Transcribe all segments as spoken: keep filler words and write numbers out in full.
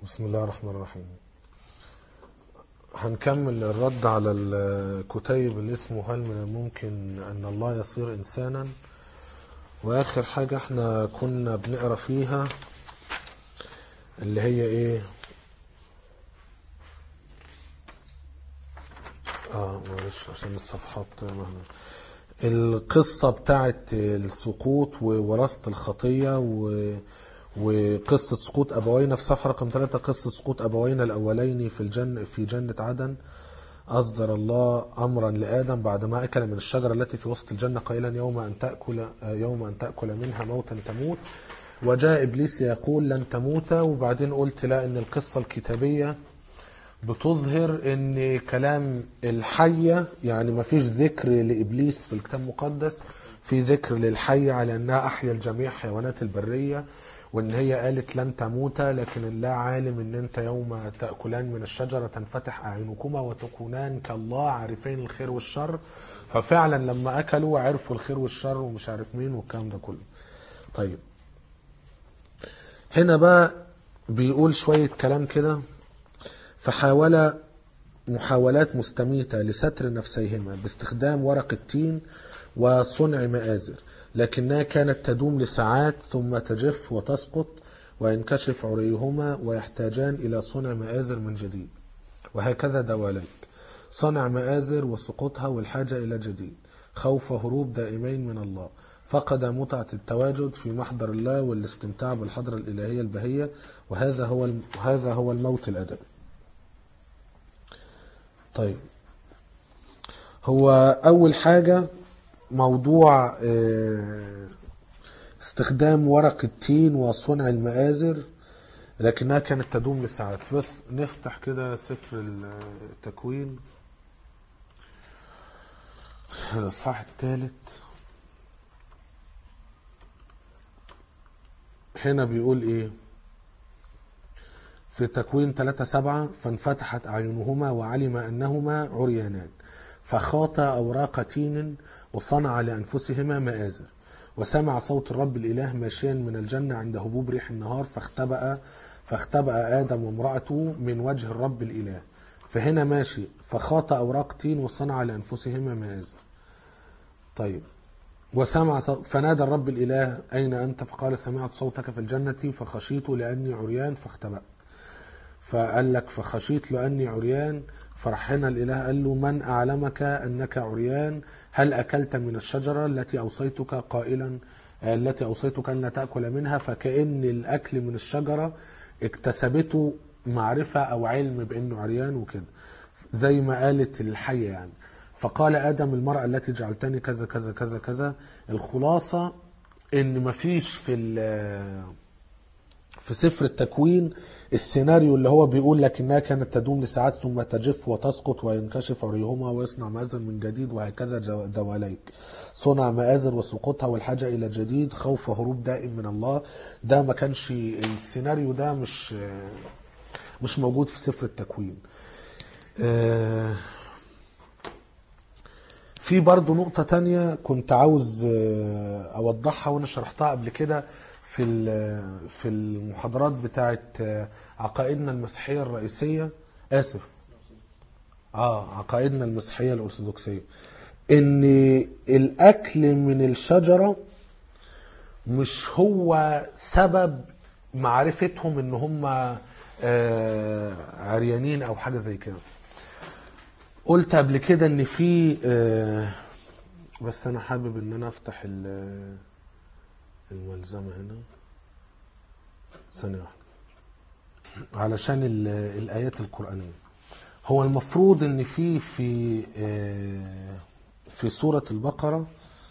بسم الله الرحمن الرحيم. هنكمل الرد على الكتيب اللي اسمه هل من الممكن أن الله يصير إنسانا. وآخر حاجة احنا كنا بنقرأ فيها اللي هي ايه اه معلش عشان الصفحات مهما القصة بتاعت السقوط ووراثة الخطية و وقصة سقوط أبوينا في صفحة رقم ثلاثة. قصة سقوط أبوينا الأولين في الجنة في جنة عدن. أصدر الله أمرا لآدم بعدما أكل من الشجرة التي في وسط الجنة قائلا يوم أن تأكل يوم أن تأكل منها موتا تموت. وجاء إبليس يقول لن تموت. وبعدين قلت لا إن القصة الكتابية بتظهر إن كلام الحية يعني ما فيش ذكر لإبليس في الكتاب المقدس، في ذكر للحية على أنها أحيا الجميع حيوانات البرية، وان هي قالت لن تموتا لكن الله عالم ان انت يوم تأكلان من الشجرة تنفتح اعينكما وتكونان كالله عارفين الخير والشر. ففعلا لما اكلوا عرفوا الخير والشر ومش عارف مين والكلام ده كله. طيب هنا بقى بيقول شوية كلام كده. فحاول محاولات مستميتة لستر نفسيهما باستخدام ورق التين وصنع مآزر، لكنها كانت تدوم لساعات ثم تجف وتسقط وينكشف عريهما ويحتاجان إلى صنع مآزر من جديد. وهكذا دواليك صنع مآزر وسقوطها والحاجة إلى جديد، خوف هروب دائمين من الله، فقد متعة التواجد في محضر الله والاستمتاع بالحضرة الإلهية البهية، وهذا هو هذا هو الموت الأدبي. طيب هو أول حاجة موضوع استخدام ورق التين وصنع المآزر لكنها كانت تدوم لساعات. بس نفتح كده سفر التكوين الإصحاح الثالث. هنا بيقول ايه في تكوين ثلاثة سبعة فانفتحت أعينهما وعلم أنهما عريانان فخاط أوراق تين وصنع لأنفسهما مآزر. وسمع صوت الرب الإله ماشيا من الجنة عند هبوب ريح النهار فاختبأ فاختبأ آدم وامرأته من وجه الرب الإله. فهنا ماشي فخاط أوراق تين وصنع لأنفسهما مآزر. طيب وسمع فنادى الرب الإله أين أنت؟ فقال سمعت صوتك في الجنة فخشيت لأني عريان فاختبأت. فقال لك فخشيت لأني عريان. فرح هنا الإله قال له من أعلمك أنك عريان؟ هل أكلت من الشجرة التي أوصيتك قائلا التي أوصيتك أن لا تأكل منها؟ فكأن الأكل من الشجرة اكتسبته معرفة أو علم بأنه عريان وكده زي ما قالت الحية يعني. فقال آدم المرأة التي جعلتني كذا كذا كذا كذا. الخلاصة إن مفيش في في سفر التكوين السيناريو اللي هو بيقول لكنها كانت تدوم لساعات ثم تجف وتسقط وينكشف عريهما ويصنع مآزر من جديد وهكذا دواليك صنع مآزر وسقوطها والحاجة إلى جديد، خوف هروب دائم من الله. ده ما كانش السيناريو ده مش مش موجود في سفر التكوين. في برضو نقطة تانية كنت عاوز أوضحها وأنا شرحتها قبل كده في في المحاضرات بتاعت عقائدنا المسيحية الرئيسية آسف آه عقائدنا المسيحية الأرثوذكسية، إن الأكل من الشجرة مش هو سبب معرفتهم إن هم عريانين أو حاجة زي كده. قلت قبل كده إن في بس أنا حابب إن أنا أفتح الملزمة هنا ثانية واحدة علشان الآيات القرآنية. هو المفروض ان في في في سورة البقرة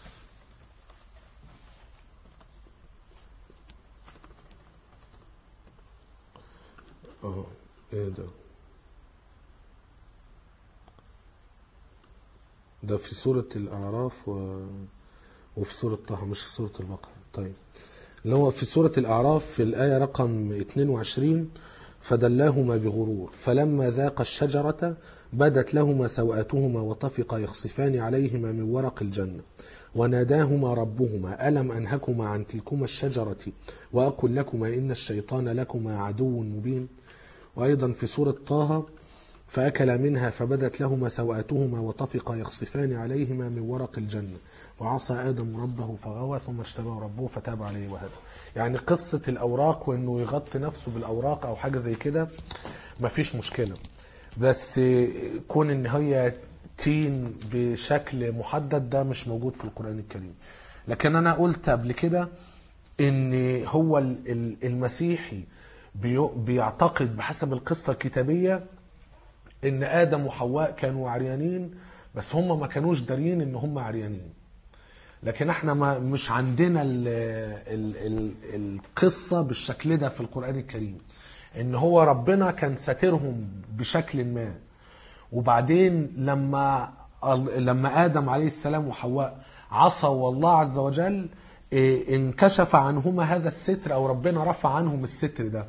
اه ايه ده ده في سورة الأعراف و... وفي سورة طه مش في سورة البقرة. طيب اللي هو في سورة الأعراف في الآية رقم اثنين وعشرين فدلاهما بغرور فلما ذاق الشجرة بدت لهما سوآتهما وطفقا يخصفان عليهما من ورق الجنة وناداهما ربهما ألم أنهكما عن تلكما الشجرة وأقل لكما إن الشيطان لكما عدو مبين. وأيضا في سورة طه فأكلا منها فبدت لهما سوآتهما وطفقا يخصفان عليهما من ورق الجنة وعصى آدم ربه فغوى ثم اجتباه ربه فتاب عليه وهدى. يعني قصة الأوراق وإنه يغطي نفسه بالأوراق أو حاجة زي كده مفيش مشكلة، بس كون إن هي تين بشكل محدد ده مش موجود في القرآن الكريم. لكن أنا قلت قبل كده إن هو المسيحي بيعتقد بحسب القصة الكتابية ان ادم وحواء كانوا عريانين، بس هم ما كانوش دارين ان هم عريانين. لكن احنا ما مش عندنا ال ال ال القصة بالشكل ده في القرآن الكريم، ان هو ربنا كان ساترهم بشكل ما، وبعدين لما لما ادم عليه السلام وحواء عصوا الله عز وجل انكشف عنهما هذا الستر، او ربنا رفع عنهم الستر ده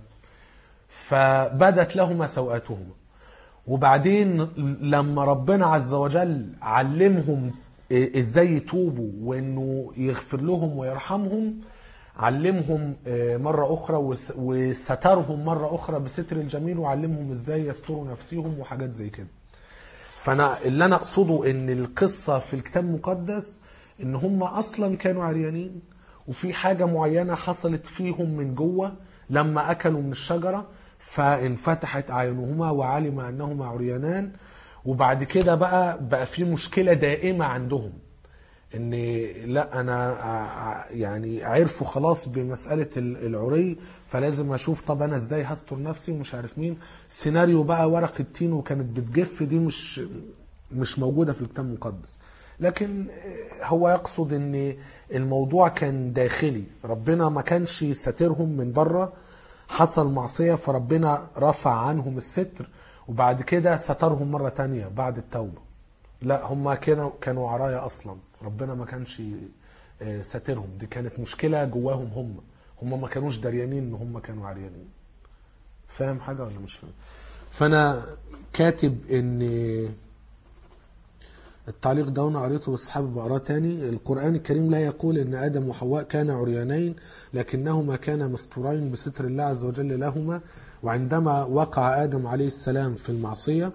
فبدت لهما سوآتهما. وبعدين لما ربنا عز وجل علمهم ازاي يتوبوا وانه يغفر لهم ويرحمهم، علمهم مرة اخرى وسترهم مرة اخرى بستر الجميل، وعلمهم ازاي يستروا نفسهم وحاجات زي كده. فانا اللي انا اقصده ان القصة في الكتاب المقدس ان هم اصلا كانوا عريانين، وفي حاجة معينة حصلت فيهم من جوه لما اكلوا من الشجرة فانفتحت اعينهما وعلم انهما عريانان. وبعد كده بقى بقى في مشكلة دائمة عندهم ان لا انا يعني عرفوا خلاص بمسألة العري، فلازم اشوف طب انا ازاي هستر نفسي ومش عارف مين. سيناريو بقى ورق التين وكانت بتجف دي مش مش موجودة في الكتاب المقدس. لكن هو يقصد ان الموضوع كان داخلي، ربنا ما كانش ساترهم من بره، حصل معصية فربنا رفع عنهم الستر وبعد كده سترهم مرة تانية بعد التوبة. لا هم كانوا كانوا عرايا اصلا، ربنا ما كانش ساترهم، دي كانت مشكلة جواهم، هم هم ما كانوش دريانين ان هم كانوا عريانين. فاهم حاجة ولا مش فاهم؟ فانا كاتب ان التعليق ده انا قريته بس حابب اقراه تاني. القرآن الكريم لا يقول ان ادم وحواء كانا عريانين، لكنهما كانا مستورين بستر الله عز وجل لهما. وعندما وقع ادم عليه السلام في المعصية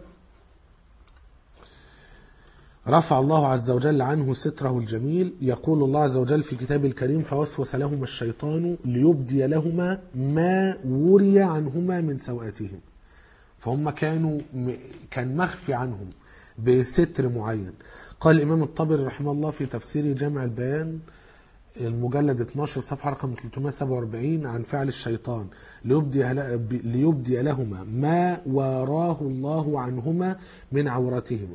رفع الله عز وجل عنه ستره الجميل. يقول الله عز وجل في كتابه الكريم فوسوس لهما الشيطان ليبدي لهما ما وري عنهما من سوآتهم. فهم كانوا كان مخفي عنهم بستر معين. قال الإمام الطبري رحمه الله في تفسير جامع البيان المجلد اثناشر صفحة رقم ثلاثمائة وسبعة وأربعين عن فعل الشيطان ليبدي, ليبدي لهما ما وراه الله عنهما من عورتهما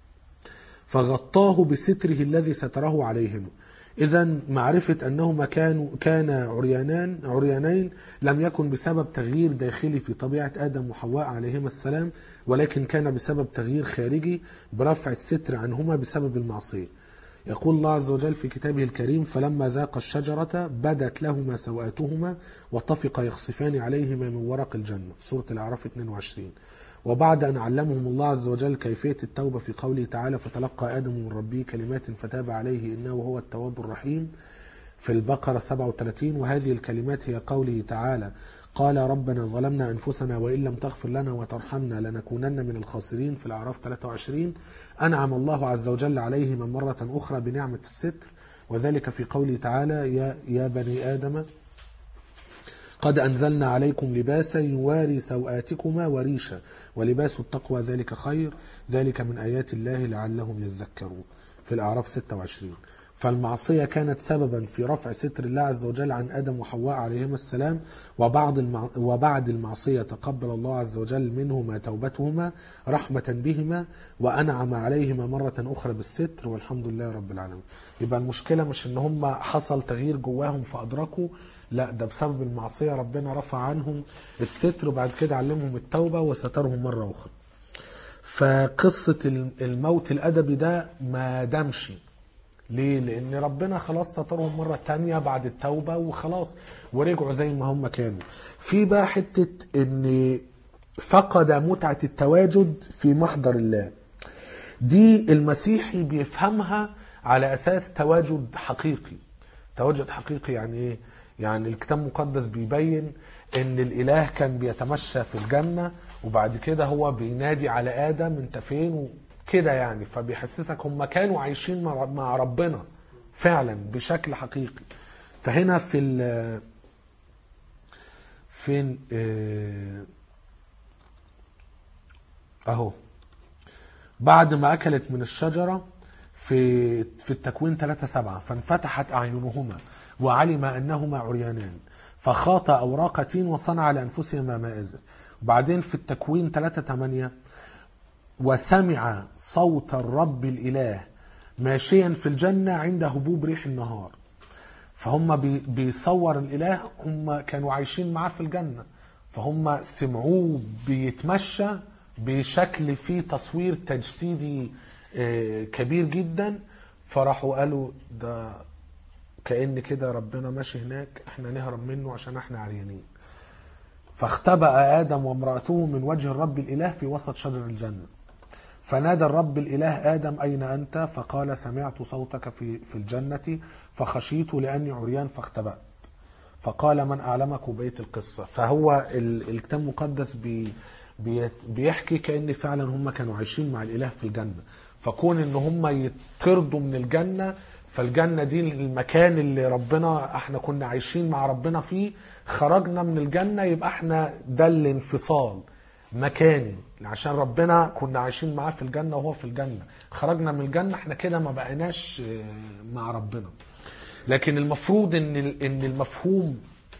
فغطاه بستره الذي ستره عليهما. إذن معرفة أنهما كانوا كان عريانان عريانين لم يكن بسبب تغيير داخلي في طبيعة آدم وحواء عليهما السلام، ولكن كان بسبب تغيير خارجي برفع الستر عنهما بسبب المعصية. يقول الله عز وجل في كتابه الكريم فلما ذاق الشجرة بدت لهما سوآتهما وطفق يخصفان عليهما من ورق الجنة في سورة الأعراف اثنين وعشرين. وبعد أن علمهم الله عز وجل كيفية التوبة في قوله تعالى فتلقى آدم من ربه كلمات فتاب عليه إنه هو التواب الرحيم في البقرة سبعة وثلاثين. وهذه الكلمات هي قوله تعالى قال ربنا ظلمنا أنفسنا وإن لم تغفر لنا وترحمنا لنكونن من الخاسرين في الأعراف ثلاثة وعشرين. أنعم الله عز وجل عليهما مرة أخرى بنعمة الستر، وذلك في قوله تعالى يا, يا بني آدم قد أنزلنا عليكم لباسا يواري سوآتكما وريشا ولباس التقوى ذلك خير ذلك من آيات الله لعلهم يذكرون في الأعراف ستة وعشرين. فالمعصية كانت سببا في رفع ستر الله عز وجل عن آدم وحواء عليهما السلام، وبعد المع... وبعد المعصية تقبل الله عز وجل منهما توبتهما رحمة بهما وأنعم عليهما مرة أخرى بالستر والحمد لله رب العالمين. يبقى المشكلة مش إن هم حصل تغيير جواهم فأدركوا، لا ده بسبب المعصية ربنا رفع عنهم الستر وبعد كده علمهم التوبة وسترهم مرة أخرى. فقصة الموت الأدبي ده ما دامش ليه؟ لأن ربنا خلاص سترهم مرة تانية بعد التوبة وخلاص ورجعوا زي ما هم كانوا. في بقى حتة إن فقد متعة التواجد في محضر الله، دي المسيحي بيفهمها على أساس تواجد حقيقي. تواجد حقيقي يعني إيه؟ يعني الكتاب المقدس بيبين ان الاله كان بيتمشى في الجنة وبعد كده هو بينادي على آدم انت فين كده يعني. فبيحسسك هم كانوا عايشين مع ربنا فعلا بشكل حقيقي. فهنا في ال فين اه اهو بعد ما اكلت من الشجرة في في التكوين ثلاثة سبعة فانفتحت اعينهما وعلم انهما عريانان فخاط اوراق تين وصنع لانفسهما مآزر. وبعدين في التكوين ثلاثة ثمانية وسمع صوت الرب الاله ماشيا في الجنة عند هبوب ريح النهار. فهم بيصور الاله، هم كانوا عايشين معاه في الجنة، فهم سمعوه بيتمشى بشكل فيه تصوير تجسيدي كبير جدا. فراحوا قالوا ده كأن كده ربنا ماشي هناك، احنا نهرب منه عشان احنا عريانين. فاختبأ آدم وامرأته من وجه الرب الإله في وسط شجر الجنة. فنادى الرب الإله آدم أين أنت؟ فقال سمعت صوتك في في الجنة فخشيت لأني عريان فاختبأت. فقال من أعلمك بيت القصة. فهو الكتاب المقدس بي بيحكي كأن فعلا هم كانوا عايشين مع الإله في الجنة. فكون ان هم يطردوا من الجنة، فالجنة دي المكان اللي ربنا احنا كنا عايشين مع ربنا فيه، خرجنا من الجنة يبقى احنا ده الانفصال مكاني، عشان ربنا كنا عايشين معاه في الجنة وهو في الجنة، خرجنا من الجنة احنا كده ما بقيناش مع ربنا. لكن المفروض ان ان المفهوم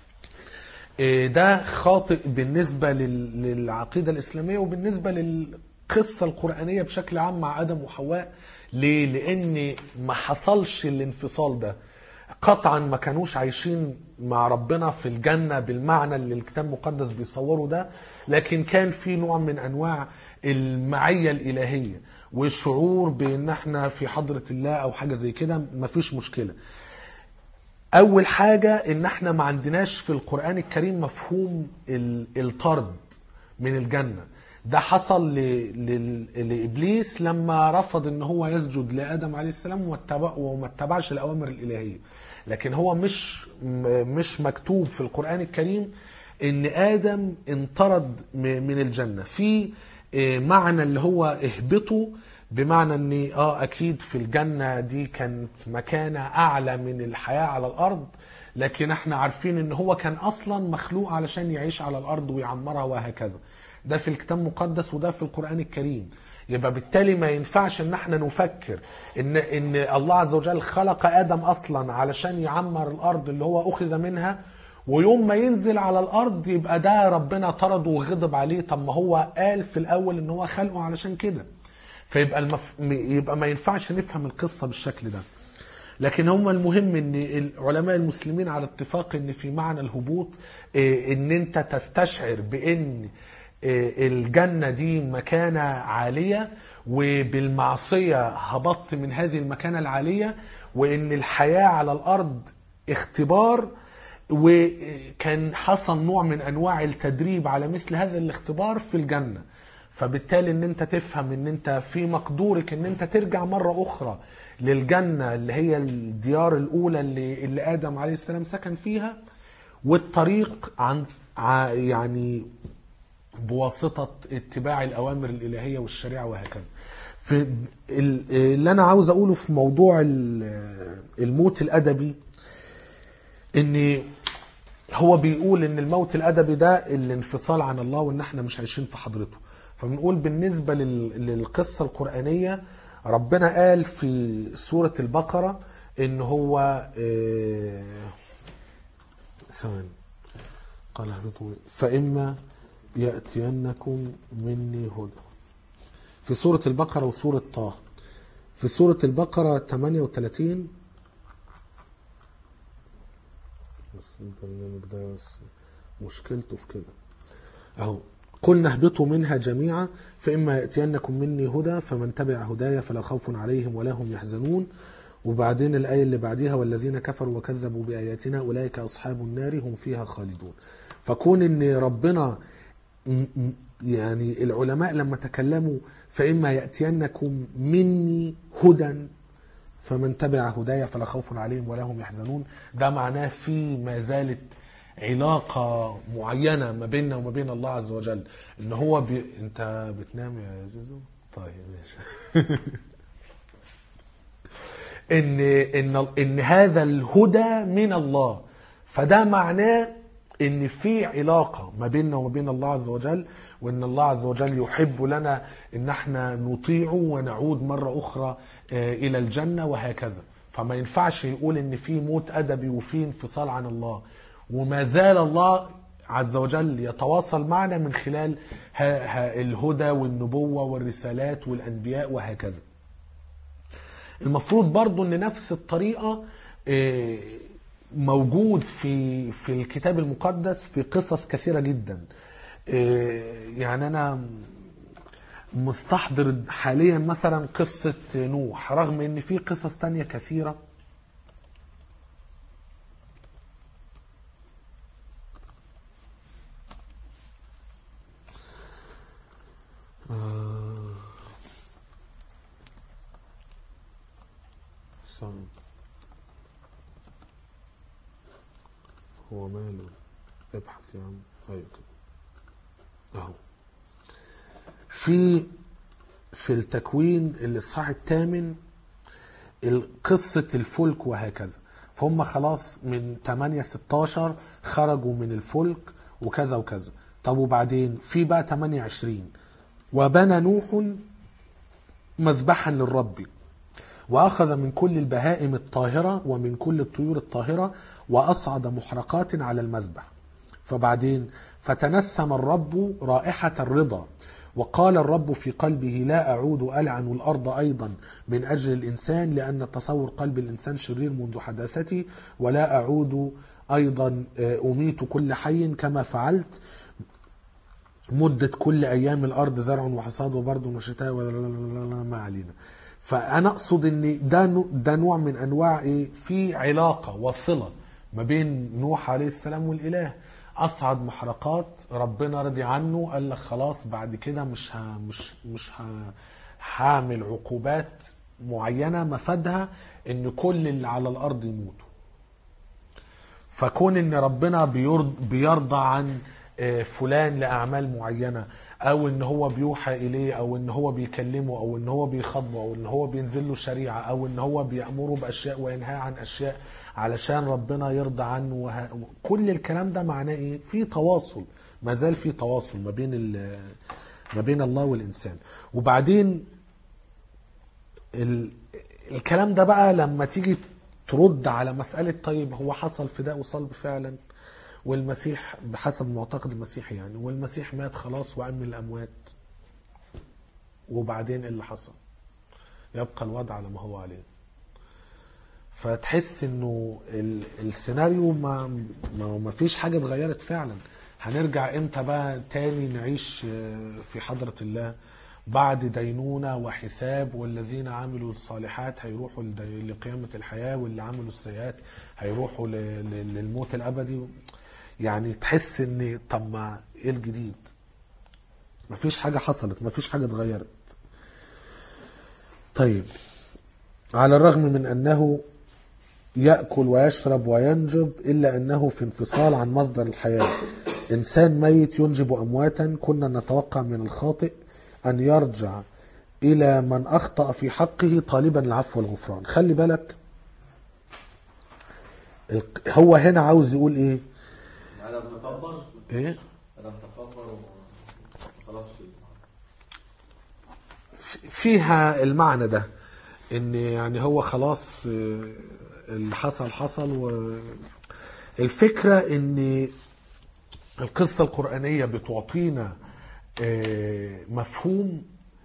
ده خاطئ بالنسبة للعقيدة الإسلامية وبالنسبة للقصة القرآنية بشكل عام مع آدم وحواء. ليه؟ لأن ما حصلش الانفصال ده قطعا، ما كانوش عايشين مع ربنا في الجنة بالمعنى اللي الكتاب المقدس بيصوره ده، لكن كان في نوع من أنواع المعية الإلهية والشعور بأن احنا في حضرة الله أو حاجة زي كده، ما فيش مشكلة. أول حاجة إن احنا ما عندناش في القرآن الكريم مفهوم الطرد من الجنة. ده حصل لإبليس لما رفض إن هو يسجد لآدم عليه السلام وما اتبعش الأوامر الإلهية. لكن هو مش مش مكتوب في القرآن الكريم إن آدم انطرد من الجنة. في معنى اللي هو اهبطوا، بمعنى ان اه اكيد في الجنة دي كانت مكانة اعلى من الحياة على الارض، لكن احنا عارفين ان هو كان اصلا مخلوق علشان يعيش على الارض ويعمرها وهكذا. ده في الكتاب المقدس وده في القرآن الكريم. يبقى بالتالي ما ينفعش ان احنا نفكر ان ان الله عز وجل خلق ادم اصلا علشان يعمر الارض اللي هو اخذ منها، ويوم ما ينزل على الارض يبقى ده ربنا طرده وغضب عليه. طب ما هو قال في الاول ان هو خلقه علشان كده. فيبقى المف... يبقى ما ينفعش نفهم القصة بالشكل ده. لكن هم المهم ان العلماء المسلمين على اتفاق ان في معنى الهبوط ان انت تستشعر بان الجنة دي مكانة عالية، وبالمعصية هبطت من هذه المكانة العالية، وان الحياة على الارض اختبار، وكان حصل نوع من انواع التدريب على مثل هذا الاختبار في الجنة. فبالتالي ان انت تفهم ان انت في مقدورك ان انت ترجع مرة اخرى للجنة اللي هي الديار الاولى اللي, اللي ادم عليه السلام سكن فيها، والطريق عن يعني بواسطة اتباع الاوامر الالهية والشريعة وهكذا. في اللي انا عاوز اقوله في موضوع الموت الادبي، ان هو بيقول ان الموت الادبي ده الانفصال عن الله وان احنا مش عايشين في حضرته. فبنقول بالنسبة للقصة القرآنية، ربنا قال في سورة البقرة ان هو ثواني قال اهبطوا فإما يأتينكم مني هدى، في سورة البقرة وسورة طه. في سورة البقرة ثمانية وثلاثين، بس البرنامج ده بس مشكلته في كده اهو، قلنا اهبطوا منها جميعا فإما يأتينكم مني هدى فمن تبع هدايا فلا خوف عليهم ولا هم يحزنون. وبعدين الآية اللي بعدها والذين كفروا وكذبوا بآياتنا أولئك أصحاب النار هم فيها خالدون. فكون ان ربنا يعني العلماء لما تكلموا فإما يأتينكم مني هدى فمن تبع هدايا فلا خوف عليهم ولا هم يحزنون، ده معناه في ما زالت علاقة معينة ما بيننا وما بين الله عز وجل، ان هو بي... انت بتنام يا زيزو؟ طيب ماشي. ان ان ان هذا الهدى من الله، فده معناه ان في علاقة ما بيننا وما بين الله عز وجل، وان الله عز وجل يحب لنا ان احنا نطيعه ونعود مرة اخرى الى الجنة وهكذا. فما ينفعش يقول ان في موت ادبي وفي انفصال عن الله، وما زال الله عز وجل يتواصل معنا من خلال الهدى والنبوة والرسالات والانبياء وهكذا. المفروض برضو ان نفس الطريقة موجود في في الكتاب المقدس في قصص كثيرة جدا. يعني انا مستحضر حاليا مثلا قصة نوح، رغم ان في قصص تانية كثيرة. هو ماله؟ ابحث يا عم. ايوه كده اهو. في في التكوين الاصحاح الثامن قصة الفلك وهكذا. فهم خلاص من ثمانية ستاشر خرجوا من الفلك وكذا وكذا. طب وبعدين في بقى ثمانية وعشرين وبنى نوح مذبحا للرب وأخذ من كل البهائم الطاهرة ومن كل الطيور الطاهرة وأصعد محرقات على المذبح. فبعدين فتنسم الرب رائحة الرضا وقال الرب في قلبه لا أعود ألعن الأرض أيضا من أجل الإنسان لأن تصور قلب الإنسان شرير منذ حداثتي، ولا أعود أيضا أميت كل حي كما فعلت مدة كل أيام الأرض زرع وحصاد وبرد وشتاء ما علينا. فأنا أقصد أن ده ده نوع من أنواع إيه؟ في علاقة وصلة ما بين نوح عليه السلام والإله. أصعد محرقات، ربنا رضي عنه، قال لك خلاص بعد كده مش ها مش مش ها هعمل عقوبات معينة مفادها إن كل اللي على الأرض يموتوا. فكون إن ربنا بيرضى عن فلان لأعمال معينة، او ان هو بيوحى اليه، او ان هو بيكلمه، او ان هو بيخاطبه، او ان هو بينزل له شريعه، او ان هو بيأمره باشياء وينهى عن اشياء علشان ربنا يرضى عنه وه... كل الكلام ده معناه ايه؟ في تواصل، ما زال في تواصل ما بين ال... ما بين الله والانسان. وبعدين ال... الكلام ده بقى لما تيجي ترد على مسألة طيب هو حصل فداء وصلب فعلا، والمسيح بحسب معتقد المسيح يعني، والمسيح مات خلاص وقام من الأموات، وبعدين اللي حصل يبقى الوضع على ما هو عليه. فتحس انه السيناريو ما ما فيش حاجة اتغيرت فعلا. هنرجع امتى بقى تاني نعيش في حضرة الله بعد دينونة وحساب؟ والذين عملوا الصالحات هيروحوا لقيامة الحياة، واللي عملوا السيئات هيروحوا للموت الأبدي. يعني تحس ان طب ما ايه الجديد؟ مفيش حاجة حصلت، مفيش حاجة اتغيرت. طيب، على الرغم من انه يأكل ويشرب وينجب الا انه في انفصال عن مصدر الحياة. انسان ميت ينجب امواتا. كنا نتوقع من الخاطئ ان يرجع الى من اخطأ في حقه طالبا العفو والغفران. خلي بالك هو هنا عاوز يقول ايه؟ ألم تكبر؟ ايه؟ ألم تكبر وخلاص. فيها المعنى ده ان يعني هو خلاص اللي حصل حصل. والفكرة ان القصة القرآنية بتعطينا مفهوم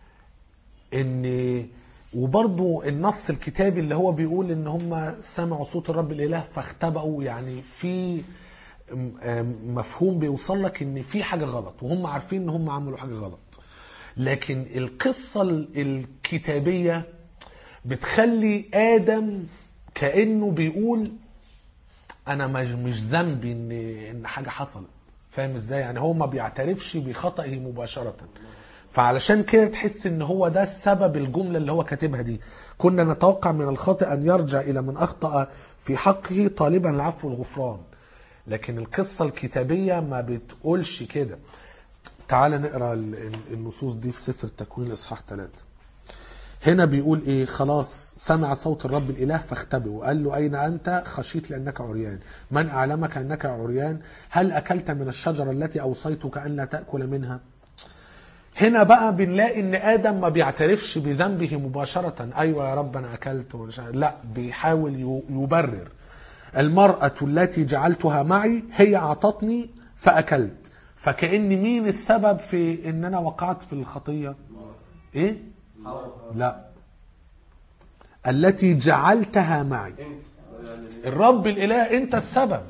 ان، وبرضو النص الكتابي اللي هو بيقول ان هم سمعوا صوت الرب الاله فاختبأوا، يعني في مفهوم بيوصل لك ان في حاجة غلط وهم عارفين ان هم عملوا حاجة غلط. لكن القصة الكتابية بتخلي آدم كأنه بيقول انا مش ذنبي ان ان حاجة حصلت. فاهم ازاي؟ يعني هو ما بيعترفش بخطئه مباشرة. فعلشان كده تحس ان هو ده السبب الجملة اللي هو كاتبها دي. كنا نتوقع من الخاطئ ان يرجع الى من اخطأ في حقه طالبا العفو والغفران. لكن القصة الكتابية ما بتقولش كده. تعال نقرأ النصوص دي في سفر التكوين إصحاح ثلاثة. هنا بيقول ايه؟ خلاص سمع صوت الرب الإله فاختبئ، وقال له أين أنت؟ خشيت لأنك عريان، من أعلمك أنك عريان؟ هل أكلت من الشجرة التي أوصيتك أن لا تأكل منها؟ هنا بقى بنلاقي ان آدم ما بيعترفش بذنبه مباشرة، أيوة يا رب أنا أكلت، لا، بيحاول يبرر. المرأة التي جعلتها معي هي أعطتني فأكلت، فكأن مين السبب في ان أنا وقعت في الخطية؟ ايه؟ لا، التي جعلتها معي، الرب الإله انت السبب.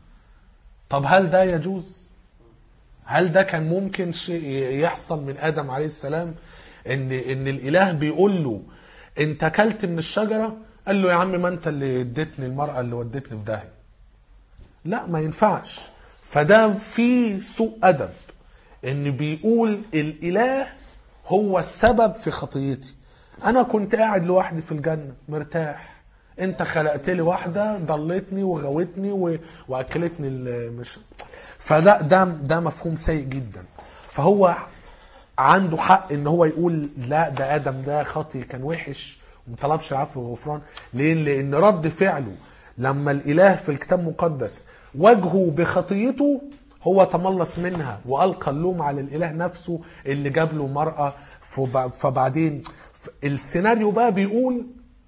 طب هل ده يجوز؟ هل ده كان ممكن شيء يحصل من آدم عليه السلام؟ ان ان الإله بيقول له انت اكلت من الشجرة، قال له يا عم ما انت اللي اديتني المرأة اللي ودتني في داهية. لا، ما ينفعش. فده في سوء أدب، ان بيقول الإله هو السبب في خطيتي. انا كنت قاعد لوحدي في الجنة مرتاح، انت خلقت لي واحدة ضلتني وغوتني و... واكلتني مش. فده ده ده مفهوم سيء جدا. فهو عنده حق ان هو يقول لا، ده ادم ده خطي كان وحش ومطلبش العفو والغفران. ليه؟ لان رد فعله لما الاله في الكتاب المقدس واجهه بخطيته هو تملص منها والقى اللوم على الاله نفسه اللي جاب له مرأة. فبعدين السيناريو بقى بيقول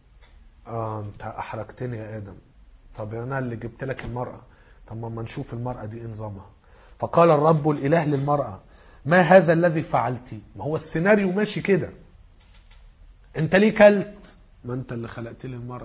اه انت احرجتني يا ادم، طب انا اللي جبت لك المرأة، طب ما نشوف المرأة دي انظامها. فقال الرب الاله للمرأة ما هذا الذي فعلتي؟ ما هو السيناريو ماشي كده، انت ليه كلت؟ ما انت اللي خلقت لي المرأة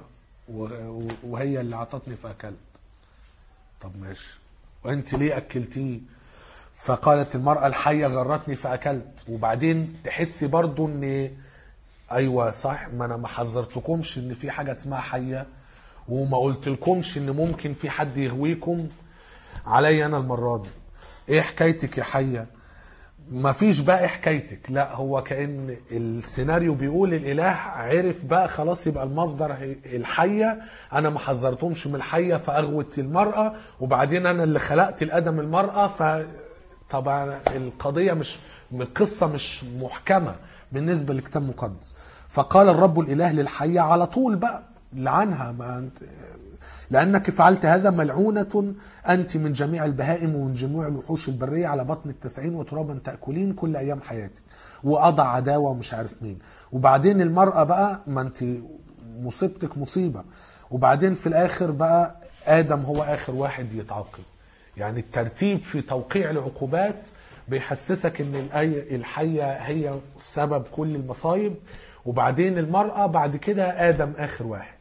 وهي اللي عطتني فاكلت. طب ماشي، وانت ليه اكلتيه؟ فقالت المرأة الحية غرتني فاكلت. وبعدين تحسي برضو ان ايوه صح، ما انا ما حذرتكمش ان في حاجة اسمها حية، وما قلت لكمش ان ممكن في حد يغويكم علي انا المرة دي. ايه حكايتك يا حية؟ ما فيش بقى حكايتك. لا، هو كأن السيناريو بيقول الاله عرف بقى خلاص يبقى المصدر الحية، انا ما حذرتهمش من الحية فاغوت المرأة، وبعدين انا اللي خلقت الادم المرأة. فطبعا القضية مش القصة مش محكمة بالنسبة للكتاب المقدس. فقال الرب الاله للحية على طول بقى لعنها، ما انت لأنك فعلت هذا ملعونة أنت من جميع البهائم ومن جميع الوحوش البرية، على بطن التسعين وترابا تأكلين كل أيام حياتك. وأضع عداوة ومش عارف مين. وبعدين المرأة بقى، ما أنت مصيبتك مصيبة. وبعدين في الآخر بقى آدم هو آخر واحد يتعاقب. يعني الترتيب في توقيع العقوبات بيحسسك ان الآية الحية هي سبب كل المصايب، وبعدين المرأة، بعد كده آدم آخر واحد.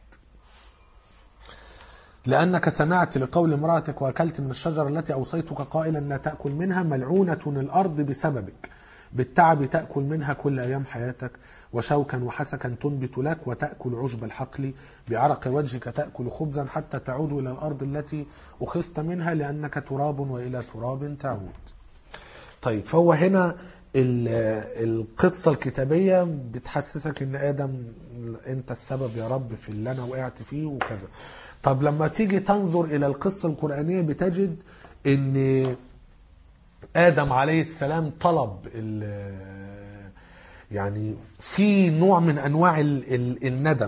لأنك سمعت لقول امرأتك وأكلت من الشجرة التي أوصيتك قائلا لا تأكل منها، ملعونة الأرض بسببك، بالتعب تأكل منها كل أيام حياتك، وشوكا وحسكا تنبت لك، وتأكل عشب الحقل، بعرق وجهك تأكل خبزا حتى تعود إلى الأرض التي أخذت منها، لأنك تراب وإلى تراب تعود. طيب، فهو هنا القصة الكتابية بتحسسك ان آدم انت السبب يا رب في اللي انا وقعت فيه وكذا. طب لما تيجي تنظر الى القصة القرآنية بتجد ان آدم عليه السلام طلب يعني في نوع من انواع الندم.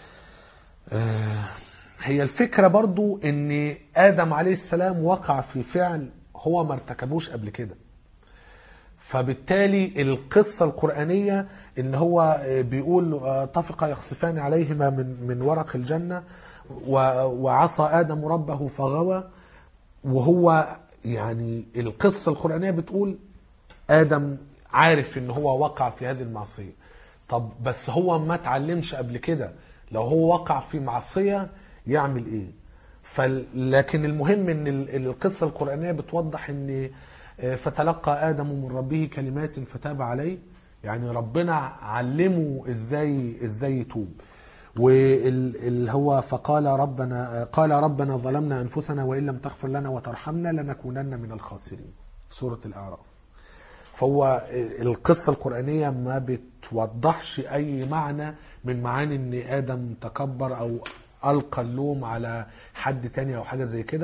هي الفكرة برضو ان آدم عليه السلام وقع في فعل هو ما ارتكبوش قبل كده، فبالتالي القصة القرآنية ان هو بيقول طفق يخصفان عليهما من من ورق الجنة وعصى آدم ربه فغوى. وهو يعني القصة القرآنية بتقول آدم عارف ان هو وقع في هذه المعصية. طب بس هو ما تعلمش قبل كده لو هو وقع في معصية يعمل ايه. فلكن المهم ان القصة القرآنية بتوضح ان فتلقى آدم من ربه كلمات فتاب عليه، يعني ربنا علمه ازاي ازاي يتوب. واللي هو فقال ربنا قال ربنا ظلمنا انفسنا وان لم تغفر لنا وترحمنا لنكونن من الخاسرين، سورة الأعراف. فهو القصة القرآنية ما بتوضحش اي معنى من معاني ان آدم تكبر او ألقى اللوم على حد تاني او حاجة زي كده،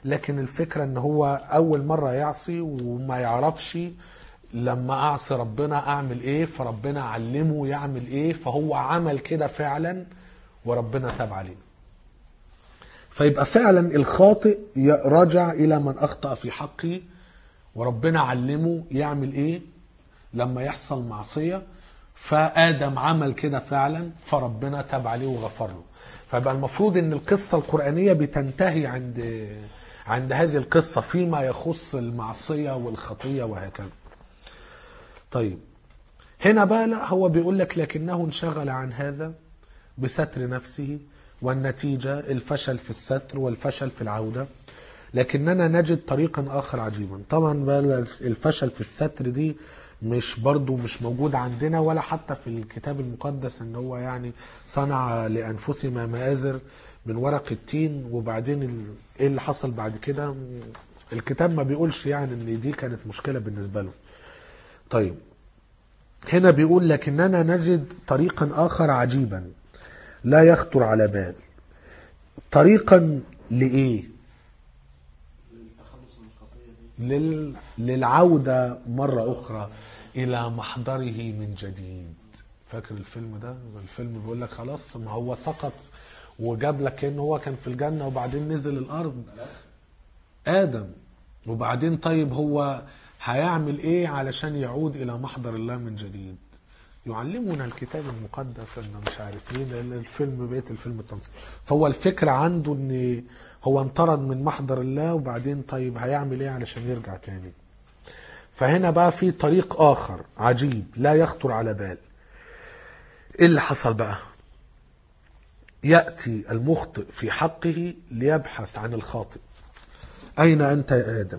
لكن الفكرة ان هو اول مرة يعصي وما يعرفش لما اعصي ربنا اعمل ايه، فربنا علمه يعمل ايه، فهو عمل كده فعلا وربنا تاب عليه. فيبقى فعلا الخاطئ رجع الى من اخطأ في حقه وربنا علمه يعمل ايه لما يحصل معصية، فآدم عمل كده فعلا فربنا تاب عليه وغفر له. فبقى المفروض ان القصة القرآنية بتنتهي عند عند هذه القصة فيما يخص المعصية والخطية وهكذا. طيب هنا بقى لا، هو بيقول لك لكنه انشغل عن هذا بستر نفسه، والنتيجة الفشل في الستر والفشل في العودة. لكننا نجد طريقا آخر عجيبا. طبعا بقى الفشل في الستر دي مش برضو مش موجود عندنا ولا حتى في الكتاب المقدس، ان هو يعني صنع لأنفسهم مآزر من ورق التين، وبعدين ايه اللي حصل بعد كده الكتاب ما بيقولش يعني ان دي كانت مشكلة بالنسبة له. طيب هنا بيقول لكننا نجد طريقا آخر عجيبا لا يخطر على بال. طريقا لإيه؟ لل... للعودة مرة أخرى إلى محضره من جديد. فاكر الفيلم ده؟ الفيلم بيقول لك خلاص ما هو سقط وجاب لك إن هو كان في الجنة وبعدين نزل الأرض آدم، وبعدين طيب هو هيعمل إيه علشان يعود إلى محضر الله من جديد؟ يعلمنا الكتاب المقدس انه مش عارف مين، لان الفيلم بقيت الفيلم التنصير. فهو الفكرة عنده ان هو انطرد من محضر الله وبعدين طيب هيعمل ايه علشان يرجع تاني. فهنا بقى في طريق اخر عجيب لا يخطر على بال. ايه اللي حصل بقى؟ يأتي المخطئ في حقه ليبحث عن الخاطئ. اين انت يا ادم؟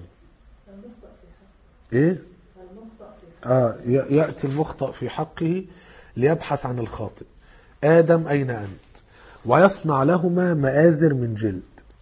ايه؟ آه يأتي المخطئ في حقه ليبحث عن الخاطئ. آدم أين أنت؟ ويصنع لهما مآزر من جلد.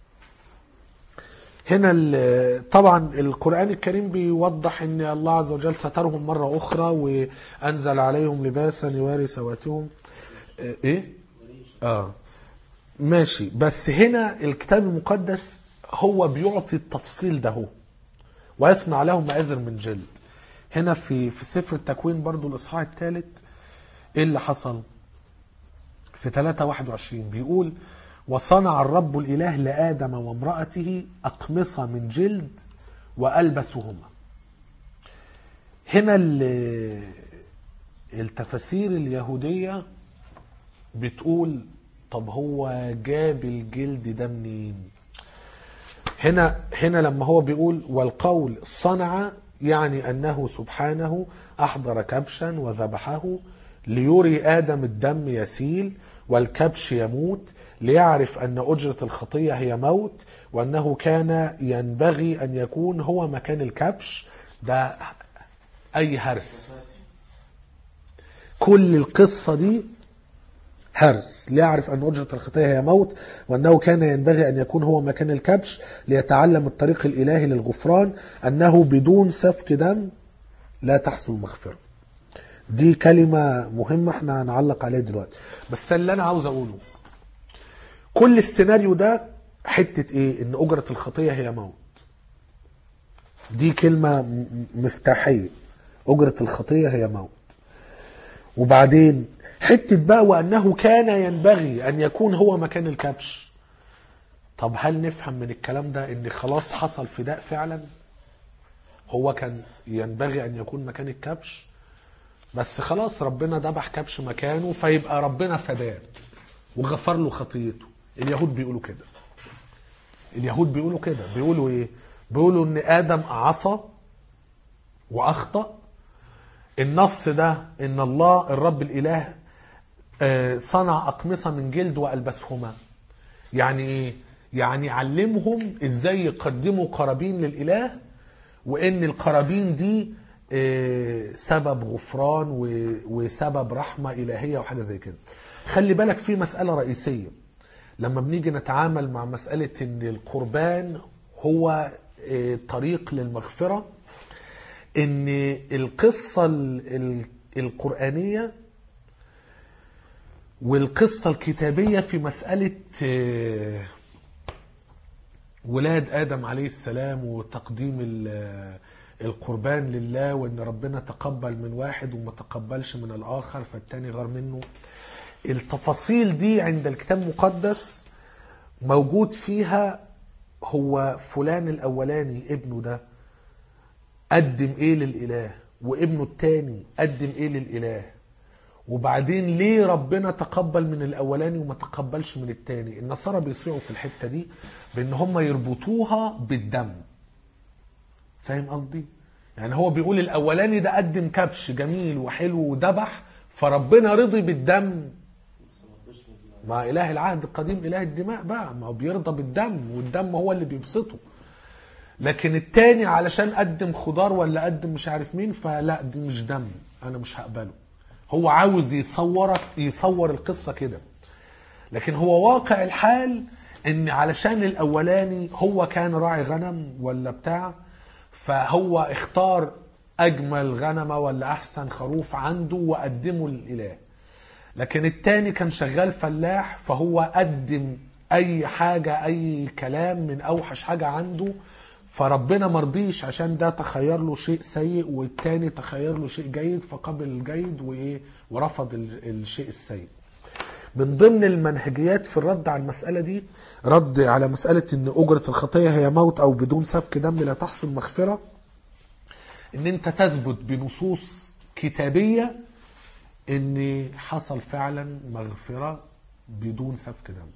هنا طبعا القرآن الكريم بيوضح ان الله عز وجل سترهم مرة أخرى وأنزل عليهم لباسا يواري سواتهم. إيه؟ آه ماشي. بس هنا الكتاب المقدس هو بيعطي التفصيل ده، هو ويصنع لهم مآزر من جلد. هنا في في سفر التكوين برضو الإصحاح الثالث ايه اللي حصل؟ في ثلاثة واحد وعشرين بيقول وصنع الرب الإله لآدم وامرأته أقمصة من جلد وألبسهما. هنا التفاسير اليهودية بتقول طب هو جاب الجلد ده منين؟ هنا هنا لما هو بيقول والقول صنع، يعني أنه سبحانه أحضر كبشا وذبحه ليري آدم الدم يسيل والكبش يموت، ليعرف أن أجرة الخطية هي موت، وأنه كان ينبغي أن يكون هو مكان الكبش. ده أي هرس، كل القصة دي هرس. ليعرف أن أجرة الخطية هي موت، وأنه كان ينبغي أن يكون هو مكان الكبش، ليتعلم الطريق الإلهي للغفران، أنه بدون سفك دم لا تحصل مغفرة. دي كلمة مهمة احنا هنعلق عليها دلوقتي. بس اللي أنا عاوز أقوله كل السيناريو ده حتة إيه؟ إن أجرة الخطية هي موت. دي كلمة مفتاحية، أجرة الخطية هي موت. وبعدين حتة بقى وأنه كان ينبغي أن يكون هو مكان الكبش. طب هل نفهم من الكلام ده إن خلاص حصل فداء فعلا؟ هو كان ينبغي أن يكون مكان الكبش بس خلاص ربنا ذبح كبش مكانه، فيبقى ربنا فداه وغفر له خطيته. اليهود بيقولوا كده. اليهود بيقولوا كده بيقولوا إيه؟ بيقولوا إن آدم عصى وأخطأ. النص ده إن الله الرب الإله صنع أقمصة من جلد وألبسهما. يعني إيه؟ يعني علمهم إزاي يقدموا قرابين للإله، وإن القرابين دي سبب غفران وسبب رحمة إلهية وحاجة زي كده. خلي بالك في مسألة رئيسية لما بنيجي نتعامل مع مسألة إن القربان هو طريق للمغفرة، إن القصة القرآنية والقصة الكتابية في مسألة ولاد آدم عليه السلام وتقديم ال- القربان لله، وان ربنا تقبل من واحد وما تقبلش من الآخر فالتاني غير منه. التفاصيل دي عند الكتاب المقدس موجود فيها هو فلان الأولاني ابنه ده قدم ايه للإله، وابنه التاني قدم ايه للإله، وبعدين ليه ربنا تقبل من الأولاني وما تقبلش من التاني. النصارى بيصيعوا في الحتة دي بأن هم يربطوها بالدم. فاهم قصدي؟ يعني هو بيقول الأولاني ده قدم كبش جميل وحلو وذبح فربنا رضي بالدم. ما إله العهد القديم إله الدماء بقى، ما هو بيرضى بالدم والدم هو اللي بيبسطه. لكن التاني علشان قدم خضار ولا قدم مش عارف مين فلا دي مش دم، أنا مش هقبله. هو عاوز يصور يصور القصة كده، لكن هو واقع الحال ان علشان الاولاني هو كان راعي غنم ولا بتاع، فهو اختار اجمل غنمة ولا احسن خروف عنده وقدمه للاله. لكن التاني كان شغال فلاح فهو قدم اي حاجة اي كلام من اوحش حاجة عنده، فربنا مرضيش عشان ده تخير له شيء سيء والتاني تخير له شيء جيد فقبل الجيد وايه ورفض الشيء السيء. من ضمن المنهجيات في الرد على المسألة دي رد على مسألة ان اجرة الخطية هي موت او بدون سفك دم لا تحصل مغفرة، ان انت تثبت بنصوص كتابية ان حصل فعلا مغفرة بدون سفك دم.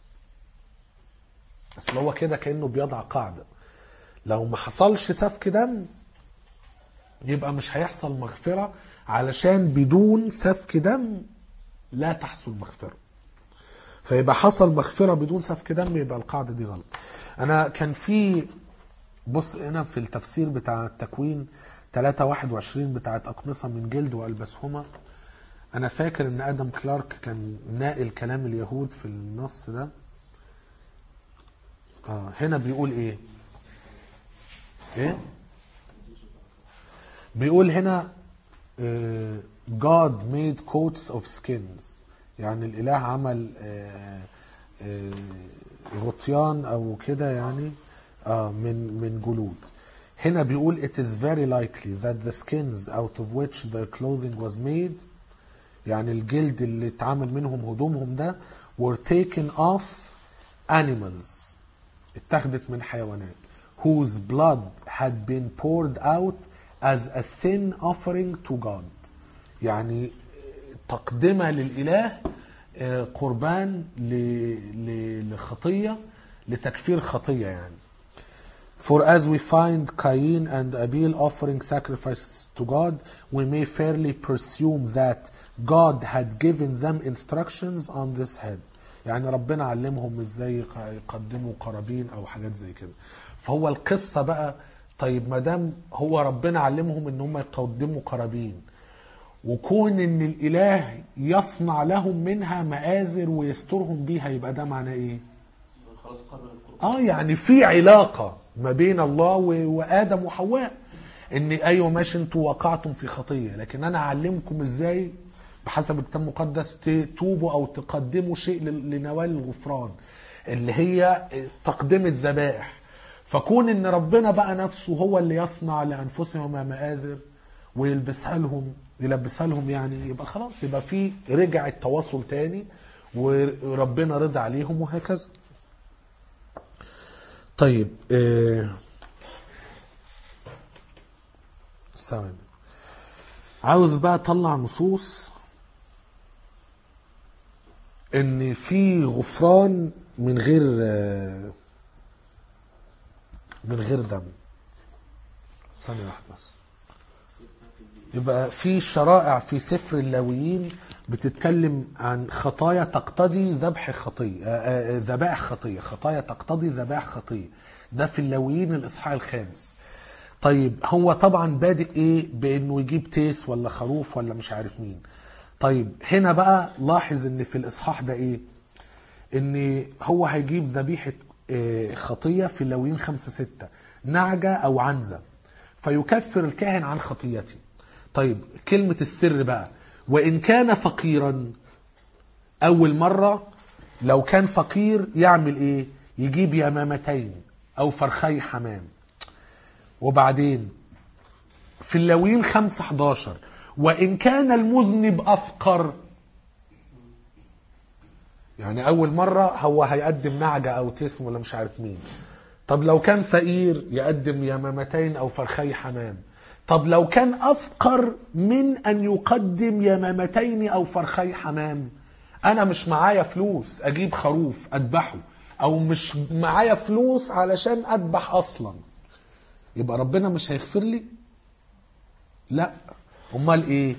اصل هو كده كأنه بيضع قاعدة، لو ما حصلش سفك دم يبقى مش هيحصل مغفرة، علشان بدون سفك دم لا تحصل مغفرة. فيبقى حصل مغفرة بدون سفك دم يبقى القاعدة دي غلط. انا كان في بص هنا في التفسير بتاع التكوين ثلاثة واحد وعشرين بتاعت أقمصة من جلد وألبسهما، انا فاكر ان ادم كلارك كان ناقل كلام اليهود في النص ده. اه هنا بيقول ايه ايه بيقول هنا uh, God made coats of skins، يعني الاله عمل uh, uh, غطيان او كده يعني آه من من جلود. هنا بيقول it is very likely that the skins out of which their clothing was made، يعني الجلد اللي اتعمل منهم هدومهم ده were taken off animals، اتخذت من حيوانات whose blood had been poured out as a sin offering to God، يعني تقدمة للإله قربان لخطية لتكفير خطية يعني. For as we find Cain and Abel offering sacrifices to God, we may fairly presume that God had given them instructions on this head. يعني ربنا علمهم ازاي يقدموا قرابين او حاجات زي كده. فهو القصة بقى طيب ما دام هو ربنا علمهم ان هم يقدموا قرابين، وكون ان الاله يصنع لهم منها مآزر ويسترهم بيها، يبقى ده معناه ايه؟ خلاص قرب القرب. اه يعني في علاقة ما بين الله وآدم وحواء، ان ايوه ماشي انتوا وقعتم في خطية لكن انا اعلمكم ازاي بحسب الكتاب المقدس تتوبوا او تقدموا شيء لنوال الغفران اللي هي تقديم الذبائح. فكون ان ربنا بقى نفسه هو اللي يصنع لانفسهم مآزر ويلبسها لهم يلبسها لهم يعني، يبقى خلاص يبقى في رجع التواصل تاني وربنا رضى عليهم وهكذا. طيب آه ثواني، عاوز بقى اطلع نصوص ان في غفران من غير آه من غير دم. ثانية واحدة بس. يبقى في شرائع في سفر اللاويين بتتكلم عن خطايا تقتضي ذبح خطية، ذبائح خطية، خطايا تقتضي ذبائح خطية، ده في اللاويين الإصحاح الخامس. طيب هو طبعا بادئ ايه بانه يجيب تيس ولا خروف ولا مش عارف مين. طيب هنا بقى لاحظ ان في الإصحاح ده ايه، ان هو هيجيب ذبيحة خطية في اللاويين خمسة ستة، نعجة او عنزة، فيكفر الكاهن عن خطيته. طيب كلمة السر بقى، وإن كان فقيرا، أول مرة لو كان فقير يعمل إيه؟ يجيب يمامتين أو فرخي حمام. وبعدين في اللاويين خمسة حداشر وإن كان المذنب أفقر، يعني أول مرة هو هيقدم نعجة أو تسم ولا مش عارف مين. طب لو كان فقير يقدم يمامتين أو فرخي حمام. طب لو كان أفقر من أن يقدم يمامتين أو فرخي حمام، أنا مش معايا فلوس أجيب خروف أذبحه، أو مش معايا فلوس علشان أذبح أصلا، يبقى ربنا مش هيغفر لي؟ لا. أمال إيه؟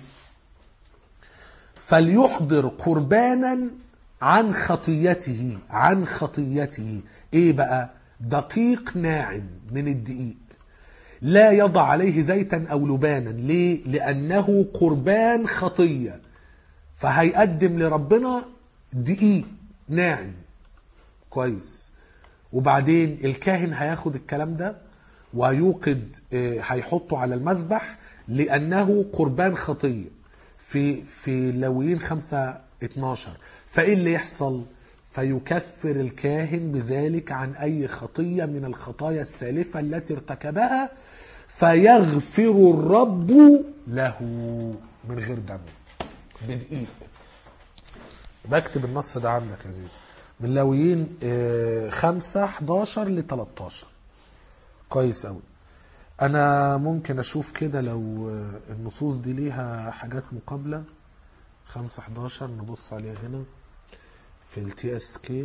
فليحضر قربانا عن خطيته. عن خطيته إيه بقى؟ دقيق ناعم من الدقيق، لا يضع عليه زيتا أو لبانا. ليه؟ لأنه قربان خطية، فهيقدم لربنا دقيق ناعم كويس. وبعدين الكاهن هياخد الكلام ده ويوقد، هيحطه على المذبح لأنه قربان خطية في في لاويين خمسة اتناشر. فإيه اللي يحصل؟ فيكفر الكاهن بذلك عن أي خطية من الخطايا السالفة التي ارتكبها، فيغفر الرب له من غير دم، بدقيق. بكتب النص ده عندك يا زيزو، من لاويين خمسة حداشر ل تلتاشر. كويس أوي. أنا ممكن أشوف كده لو النصوص دي ليها حاجات مقابلة. خمسة حداشر نبص عليها هنا في التي اس كي.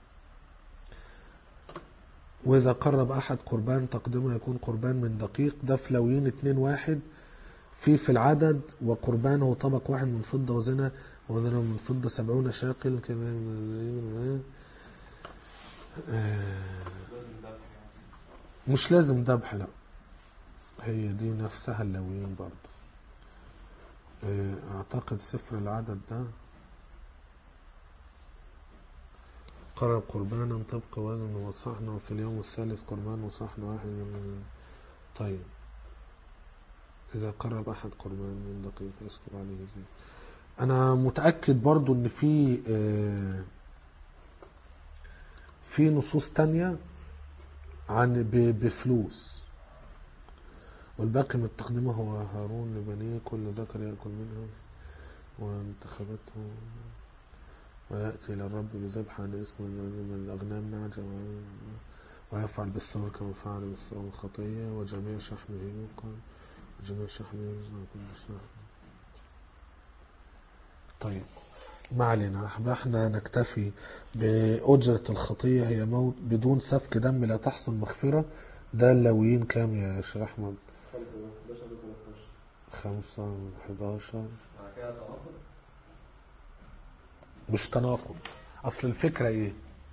وإذا قرب أحد قربان تقدمه يكون قربان من دقيق. ده في لاويين اتنين واحد. في في العدد وقربانه طبق واحد من فضة وزنا وزنا من فضة سبعون شاقل. مش لازم ذبح، لا، هي دي نفسها اللاويين برضو. اعتقد سفر العدد ده قرب قربانا طبق وزن وصحن، وفي اليوم الثالث قربان وصحن واحد من. طيب إذا قرب أحد قربان من دقيق يذكر عليه زي. أنا متأكد برضو إن في في نصوص تانية عن بفلوس. والباقي من التقدمة هو هارون لبنيه، كل ذكر يأكل منها وانتخبته ويأتي للرب بذبح عن اسم من الأغنام نعجة ويفعل بالثور كما فعل بالثور الخطية، وجميع شحمه يوقع وجميع شحمه يوزن كل شحم. طيب ما علينا، احنا نكتفي بأجرة الخطية هي موت بدون سفك دم لا تحصل مغفرة. ده اللاويين كام يا شيخ أحمد؟ خمسة حداشر. مش تناقض. أصل الفكرة إيه؟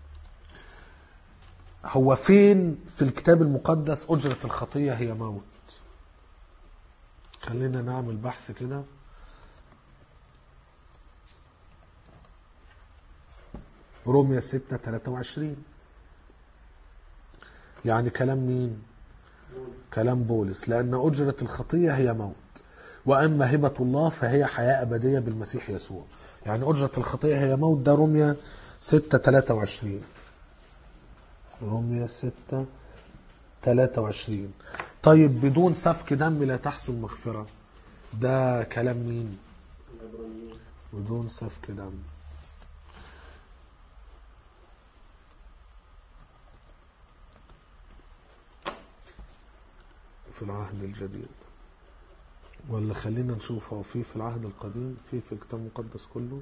هو فين في الكتاب المقدس أجرة الخطية هي موت؟ خلينا نعمل بحث كده. رومية ستة تلاتة وعشرين. يعني كلام مين؟ كلام بولس. لأن أجرة الخطية هي موت، وأما هبة الله فهي حياة أبدية بالمسيح يسوع. يعني أجرة الخطية هي موت. ده رومية ستة تلاتة وعشرين. رومية ستة تلاتة وعشرين. طيب بدون سفك دم لا تحصل مغفرة. ده كلام مين؟ بدون سفك دم. في العهد الجديد، ولا خلينا نشوف هو في في العهد القديم، في في الكتاب المقدس كله.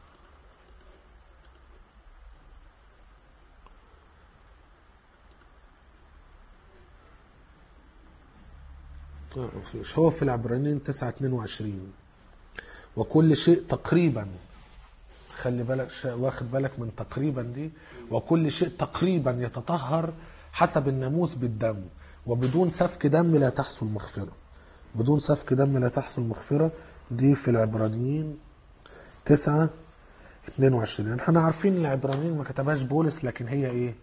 لا مفيش. هو في العبرانيين تسعة اتنين وعشرين. وكل شيء تقريبا، خلي بالك واخد بالك من تقريبا دي. وكل شيء تقريبا يتطهر حسب الناموس بالدم، وبدون سفك دم لا تحصل مغفرة. بدون سفك دم لا تحصل مغفرة. دي في العبرانيين تسعة اتنين وعشرين. احنا عارفين العبرانيين ما كتبهاش بولس، لكن هي ايه؟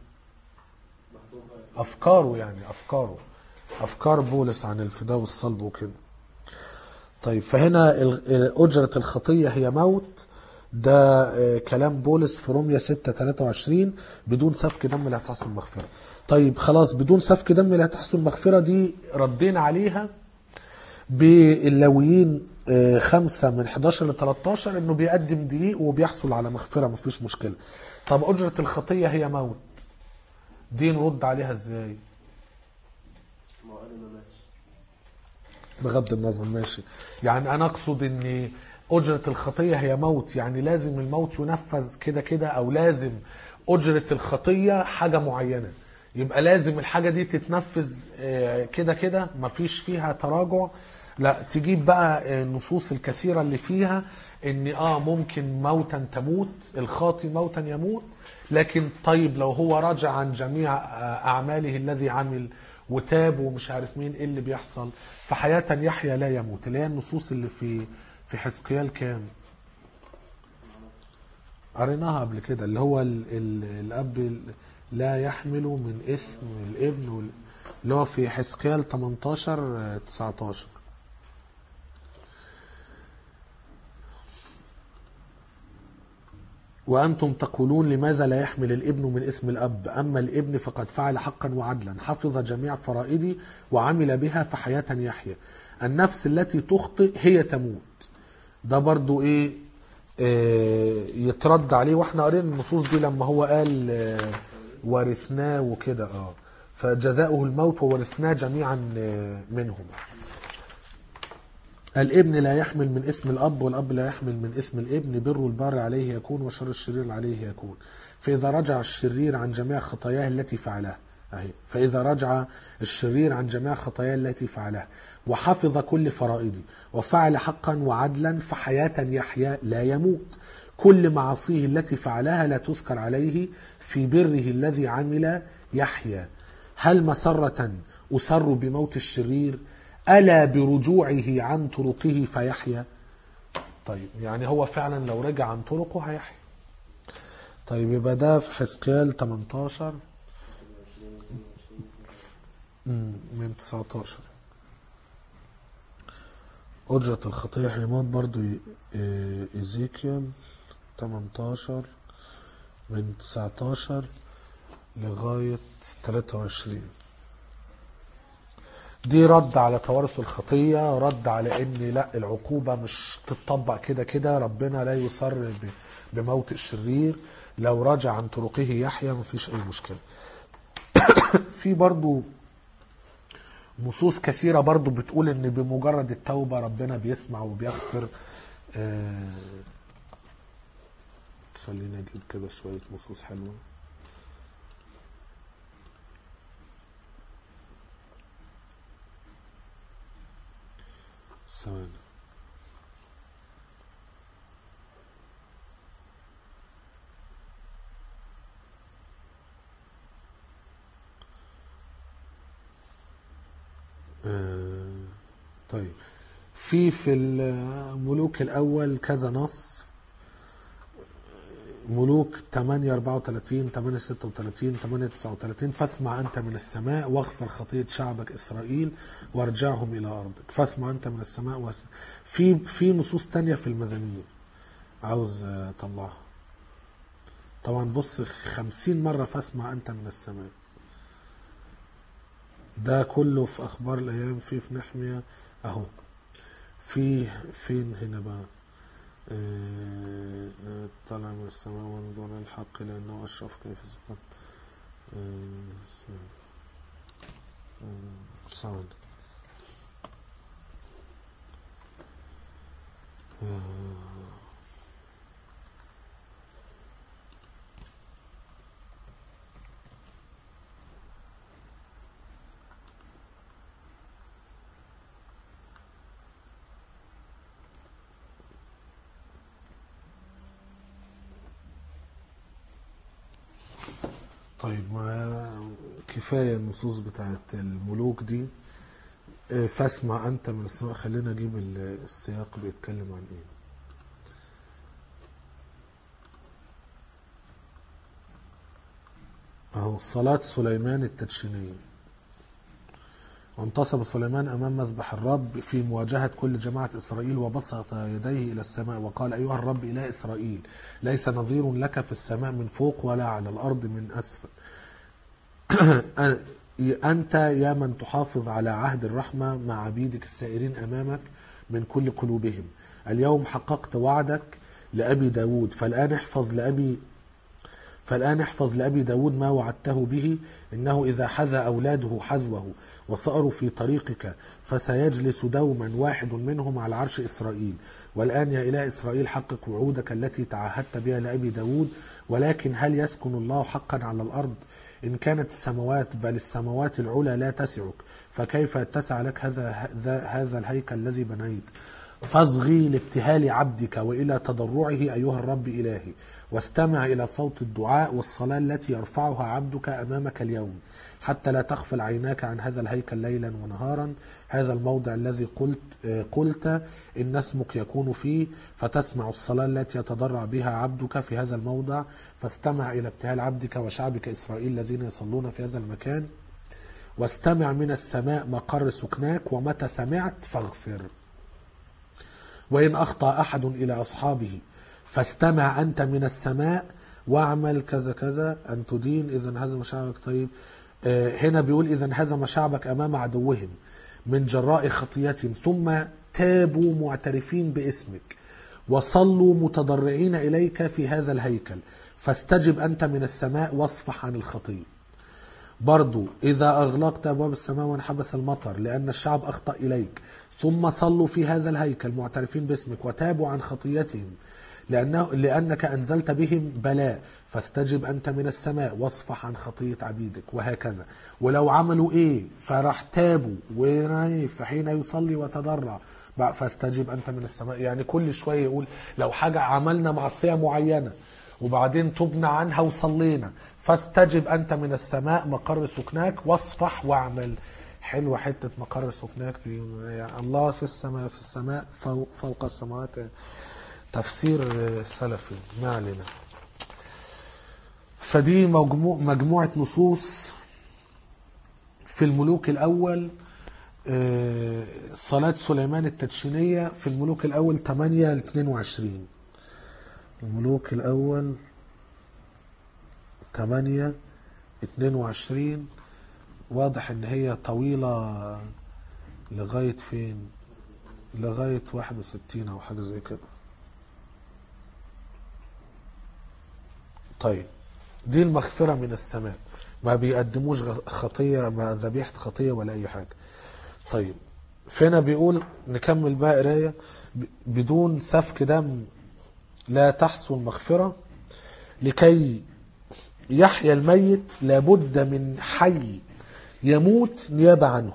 افكاره، يعني افكاره افكار بولس عن الفداء والصلب وكده. طيب فهنا أجرة الخطية هي موت ده آه، كلام بولس في روميا ستة ثلاثة وعشرين، بدون سفك دم لا تحصل مغفرة. طيب خلاص، بدون سفك دم لا تحصل مغفرة دي ردينا عليها باللاويين آه، خمسة من حداشر ل تلتاشر، انه بيقدم دقيق وبيحصل على مغفرة، مفيش مشكلة. طب أجرة الخطية هي موت، دي نرد عليها ازاي؟ ما هو قال ما ماتش. بغض النظر ماشي، يعني انا اقصد ان اجرة الخطية هي موت، يعني لازم الموت ينفذ كده كده، او لازم اجرة الخطية حاجة معينة، يبقى لازم الحاجة دي تتنفذ آه، كده كده مفيش فيها تراجع. لا، تجيب بقى آه، النصوص الكثيرة اللي فيها ان اه ممكن موتا تموت، الخاطي موتا يموت، لكن طيب لو هو راجع عن جميع آه، اعماله الذي عمل وتاب ومش عارف مين، ايه اللي بيحصل؟ فحياة يحيى لا يموت، اللي هي النصوص اللي في في حزقيال كام؟ قريناها قبل كده، اللي هو ال ال الاب لا يحمل من اثم الابن وال- اللي هو في حزقيال تمنتاشر آه، تسعتاشر. وأنتم تقولون لماذا لا يحمل الابن من اسم الأب؟ أما الابن فقد فعل حقا وعدلا، حفظ جميع فرائدي وعمل بها فحياة يحيى. النفس التي تخطئ هي تموت. ده برضو إيه آه يترد عليه، واحنا قرينا النصوص دي لما هو قال آه ورثناه وكده. اه فجزاؤه الموت وورثناه جميعا آه منهم. الابن لا يحمل من اسم الأب، والأب لا يحمل من اسم الابن. بر البار عليه يكون وشر الشرير عليه يكون. فإذا رجع الشرير عن جميع خطاياه التي فعلها، أهي فإذا رجع الشرير عن جميع خطاياه التي فعلها وحفظ كل فرائدي وفعل حقا وعدلا فحياة يحيى لا يموت. كل معاصيه التي فعلها لا تذكر عليه، في بره الذي عمل يحيى. هل مسرة أسر بموت الشرير؟ ألا برجوعه عن طرقه فيحيى. طيب يعني هو فعلا لو رجع عن طرقه هيحيى. طيب يبقى ده في حزقيال تمنتاشر مم، من تسعتاشر. أجرة الخطية حماد برضو ي- إيه، إيزيكيال تمنتاشر من تسعتاشر لغاية تلاتة وعشرين. دي رد على توارث الخطية، رد على ان لا العقوبة مش تتطبق كده كده، ربنا لا يصر ب- بموت الشرير، لو رجع عن طرقه يحيى مفيش اي مشكلة. في برضو نصوص كثيرة برضو بتقول ان بمجرد التوبة ربنا بيسمع وبيغفر. آه خلينا اجيب كده شوية نصوص حلوة. ثواني. آه طيب، في في الملوك الاول كذا نص، ملوك تمانية اربعة وتلاتين تمانية ستة وتلاتين تمانية تسعة وتلاتين. فاسمع أنت من السماء واغفر خطية شعبك إسرائيل وارجعهم إلى أرضك. فاسمع أنت من السماء وس... في في نصوص تانية في المزامير عاوز أطلعها. طبعا بص، خمسين مرة فاسمع أنت من السماء. ده كله في أخبار الأيام، في في نحمية أهو. في فين هنا بقى؟ آه، آه، طلع من السماء وانظر الحق لأنه أشرف كيف سقط. صعد. طيب ما كفاية النصوص بتاعت الملوك دي. آه، فاسمع أنت من السماء. خلينا أجيب ال- السياق بيتكلم عن إيه. أهو صلاة سليمان التدشينية. وانتصب سليمان أمام مذبح الرب في مواجهة كل جماعة إسرائيل وبسط يديه إلى السماء وقال أيها الرب إله إسرائيل ليس نظير لك في السماء من فوق ولا على الأرض من أسفل. أنت يا من تحافظ على عهد الرحمة مع عبيدك السائرين أمامك من كل قلوبهم. اليوم حققت وعدك لأبي داود فالآن احفظ لأبي فالآن احفظ لأبي داود ما وعدته به إنه إذا حذى أولاده حذوه وصاروا في طريقك فسيجلس دوما واحد منهم على عرش إسرائيل. والآن يا إله إسرائيل حقق وعودك التي تعهدت بها لأبي داود. ولكن هل يسكن الله حقا على الأرض؟ إن كانت السماوات بل السماوات العلى لا تسعك فكيف يتسع لك هذا هذا الهيكل الذي بنيت؟ فاصغي لابتهال عبدك وإلى تضرعه أيها الرب إلهي واستمع إلى صوت الدعاء والصلاة التي يرفعها عبدك أمامك اليوم حتى لا تغفل عيناك عن هذا الهيكل ليلا ونهارا هذا الموضع الذي قلت قلت إن اسمك يكون فيه فتسمع الصلاة التي يتضرع بها عبدك في هذا الموضع فاستمع إلى ابتهال عبدك وشعبك إسرائيل الذين يصلون في هذا المكان واستمع من السماء مقر سكناك ومتى سمعت فاغفر. وإن أخطأ أحد إلى أصحابه فاستمع أنت من السماء واعمل كذا كذا أن تدين إذن هزم شعبك. طيب هنا بيقول إذن هزم شعبك أمام عدوهم من جراء خطيتهم ثم تابوا معترفين باسمك وصلوا متضرعين إليك في هذا الهيكل فاستجب أنت من السماء واصفح عن الخطية. برضو إذا أغلقت أبواب السماء وانحبس المطر لأن الشعب أخطأ إليك ثم صلوا في هذا الهيكل معترفين باسمك وتابوا عن خطيتهم لأنه لأنك أنزلت بهم بلاء فاستجب أنت من السماء واصفح عن خطية عبيدك وهكذا. ولو عملوا إيه فراح تابوا فحين يصلي وتضرع فاستجب أنت من السماء. يعني كل شوية يقول لو حاجة عملنا معصية معينة وبعدين تبنى عنها وصلينا فاستجب أنت من السماء مقر سكناك واصفح واعمل. حلوة حتة مقر سكناك دي يعني الله في السماء في السماء فوق, فوق السماوات تفسير سلفي ما علينا. فدي مجموع مجموعة نصوص في الملوك الأول صلاة سليمان التدشينية في الملوك الأول ثمانية لاثنين وعشرين. الملوك الأول ثمانية اثنين وعشرين واضح ان هي طويلة لغاية فين لغاية واحد وستين او حاجة زي كده. طيب دي المغفرة من السماء ما بيقدموش خطية ما ذبيحة خطية ولا اي حاجة. طيب فينا بيقول نكمل بقى قراية بدون سفك دم لا تحصل مغفرة لكي يحيى الميت لابد من حي يموت نيابة عنه.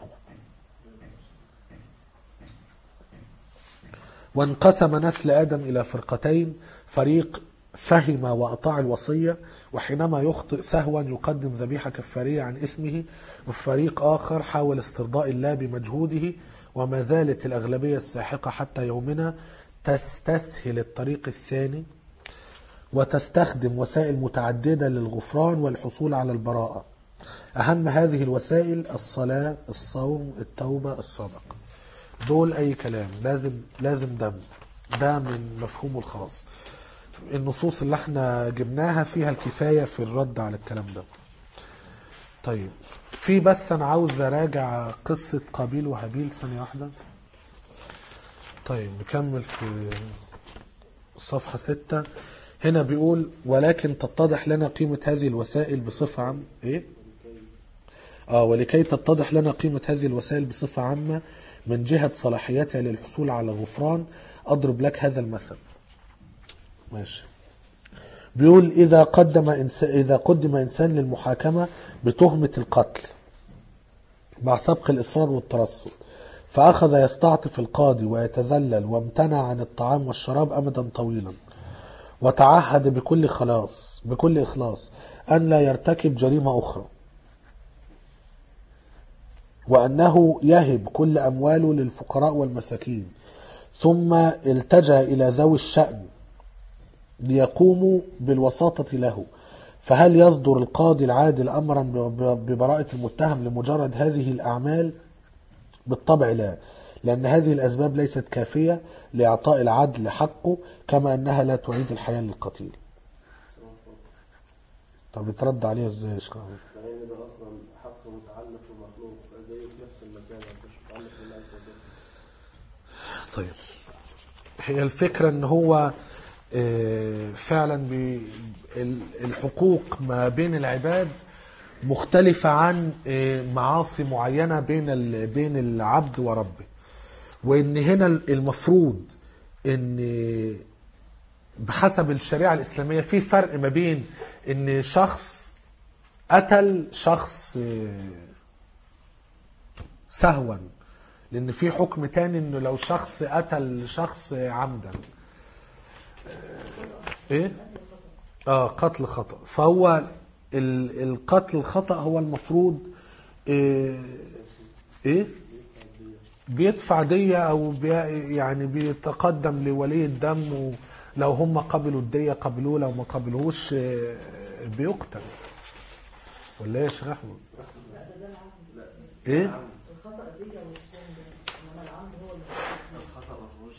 وانقسم نسل آدم إلى فرقتين فريق فهم وأطاع الوصية وحينما يخطئ سهوا يقدم ذبيحة كفارية عن إثمه وفريق آخر حاول استرضاء الله بمجهوده. وما زالت الأغلبية الساحقة حتى يومنا تستسهل الطريق الثاني وتستخدم وسائل متعددة للغفران والحصول على البراءة. أهم هذه الوسائل الصلاة الصوم التوبة الصدقة. دول أي كلام لازم لازم دم ده من مفهومه الخاص. النصوص اللي احنا جبناها فيها الكفاية في الرد على الكلام ده. طيب في بس أنا عاوز أراجع قصة قابيل وهابيل ثانية واحدة. طيب نكمل في صفحة ستة. هنا بيقول ولكن تتضح لنا قيمة هذه الوسائل بصفة عامة إيه؟ آه ولكي تتضح لنا قيمة هذه الوسائل بصفة عامة من جهة صلاحيتها للحصول على غفران أضرب لك هذا المثل. ماشي. بيقول إذا قدم إنسان إذا قدم إنسان للمحاكمة بتهمة القتل مع سبق الإصرار والترصد فأخذ يستعطف القاضي ويتذلل وامتنع عن الطعام والشراب أمدا طويلا وتعهد بكل خلاص بكل إخلاص أن لا يرتكب جريمة أخرى وأنه يهب كل أمواله للفقراء والمساكين ثم التجأ إلى ذوي الشأن ليقوموا بالوساطة له فهل يصدر القاضي العادل أمرا ببراءة المتهم لمجرد هذه الأعمال بالطبع لا، لأن هذه الأسباب ليست كافية لإعطاء العدل حقه، كما أنها لا تعيد الحياة للقتيل. طب يترد عليها ازاي يا شيخ؟ لأن ده أصلا حق متعلق بمخلوق زي في نفس المكان مش متعلق بالله عز وجل. طيب، هي الفكرة ان هو آه، فعلا بي- ال- الحقوق ما بين العباد مختلفة عن آه، معاصي معينة بين ال- بين العبد وربه، وان هنا المفروض ان بحسب الشريعة الإسلامية في فرق ما بين ان شخص قتل شخص آه، سهوا، لان في حكم تاني انه لو شخص قتل شخص عمدا ايه اه قتل خطأ، فهو ال- القتل الخطأ هو المفروض ايه, إيه؟ بيدفع دية او بي يعني بيتقدم لولي الدم، ولو هم قبلوا الدية قبلوه، لو ما قبلوش آه، بيقتل. ولا ايه يا شيخ احمد؟ ايه الخطأ دي والسن بس، انما العمد هو اللي الخطأ مفهوش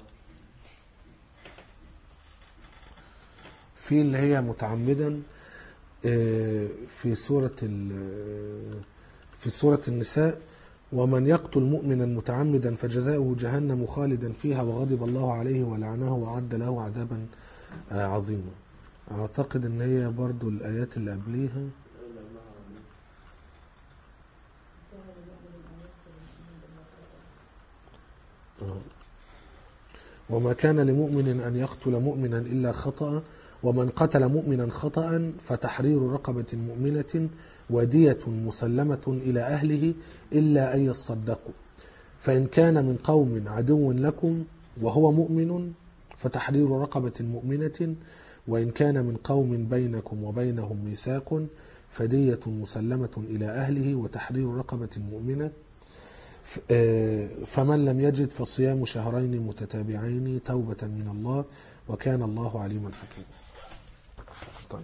في اللي هي متعمدا آه، في سورة ال- في سورة النساء: ومن يقتل مؤمنا متعمدا فجزاؤه جهنم خالدا فيها وغضب الله عليه ولعنه وأعد له عذابا آه، عظيما. أعتقد إن هي برضو الآيات اللي قبليها. آه. وما كان لمؤمن أن يقتل مؤمنا إلا خطأ، ومن قتل مؤمنا خطأ فتحرير رقبة مؤمنة ودية مسلمة إلى أهله إلا أن يصدقوا، فإن كان من قوم عدو لكم وهو مؤمن فتحرير رقبة مؤمنة، وإن كان من قوم بينكم وبينهم ميثاق فدية مسلمة إلى أهله وتحرير رقبة مؤمنة، فمن لم يجد فصيام شهرين متتابعين توبة من الله وكان الله عليما حكيما. طيب،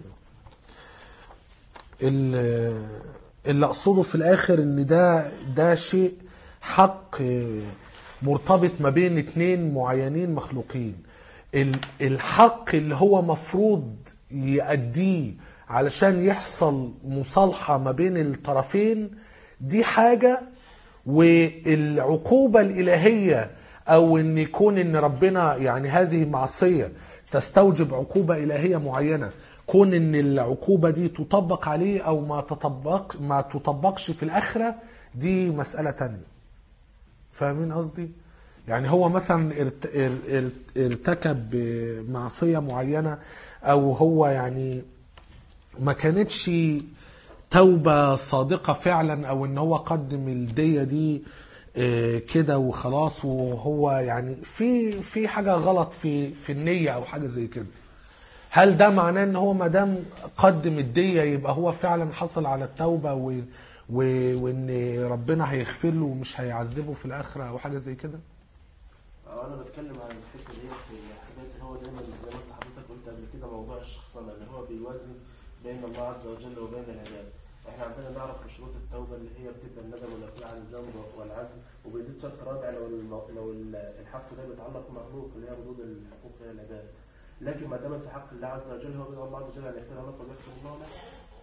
اللي أقصده في الآخر إن ده ده شيء حق مرتبط ما بين اتنين معينين مخلوقين. الحق اللي هو مفروض يأديه علشان يحصل مصالحة ما بين الطرفين دي حاجة، والعقوبة الإلهية أو أن يكون أن ربنا يعني هذه معصية تستوجب عقوبة إلهية معينة، كون أن العقوبة دي تطبق عليه أو ما تطبق ما تطبقش في الآخرة دي مسألة تانية. فاهمين قصدي؟ يعني هو مثلا ارتكب معصية معينة أو هو يعني ما كانتش توبة صادقة فعلا، او ان هو قدم الدية دي كده وخلاص، وهو يعني في في حاجة غلط في في النية او حاجة زي كده، هل ده معناه ان هو ما دام قدم الدية يبقى هو فعلا حصل على التوبة و وان ربنا هيغفر له ومش هيعذبه في الاخرة او حاجة زي كده؟ انا بتكلم عن الحته دي في الحاجات اللي هو دايما زي ما انت حضرتك قلت قبل كده موضوع الشخصنه اللي هو بيوازن بين الله عز وجل وبين العباد. احنا عندنا نعرف شروط التوبه اللي هي بتبقى الندم والنفي عن الذنب والعزم، وبيزيد شرط رابع لو المو... لو الحق ده بيتعلق بمخلوق اللي هي ردود الحقوق الى العباد، لكن ما دامت في حق الله عز وجل هو بيقول الله عز وجل ان يغفر لك ويغفر الله لك.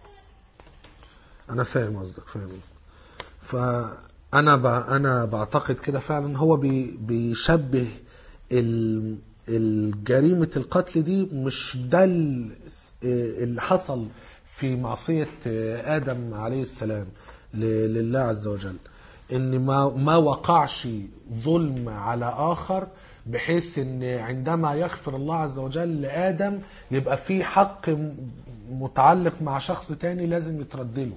انا فاهم قصدك، فاهم. فانا ب... انا بعتقد كده فعلا هو بي... بيشبه ال... الجريمة القتل دي مش ده اللي حصل في معصية آدم عليه السلام لله عز وجل، إن ما ما وقعش ظلم على آخر بحيث إن عندما يغفر الله عز وجل لآدم يبقى في حق متعلق مع شخص تاني لازم يتردله.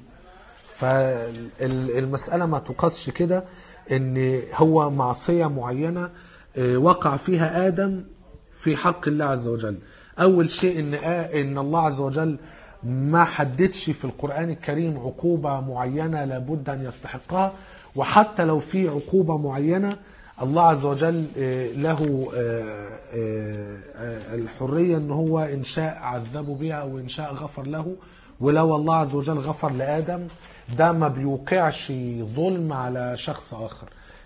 فالمسألة ما تقصش كده إن هو معصية معينة وقع فيها آدم في حق الله عز وجل. أول شيء إن إن الله عز وجل ما حددش في القرآن الكريم عقوبة معينة لابد أن يستحقها، وحتى لو في عقوبة معينة الله عز وجل له الحرية إن هو إن شاء عذبه بها أو إن شاء غفر له. ولو الله عز وجل غفر لآدم ده ما بيوقعش ظلم على شخص آخر،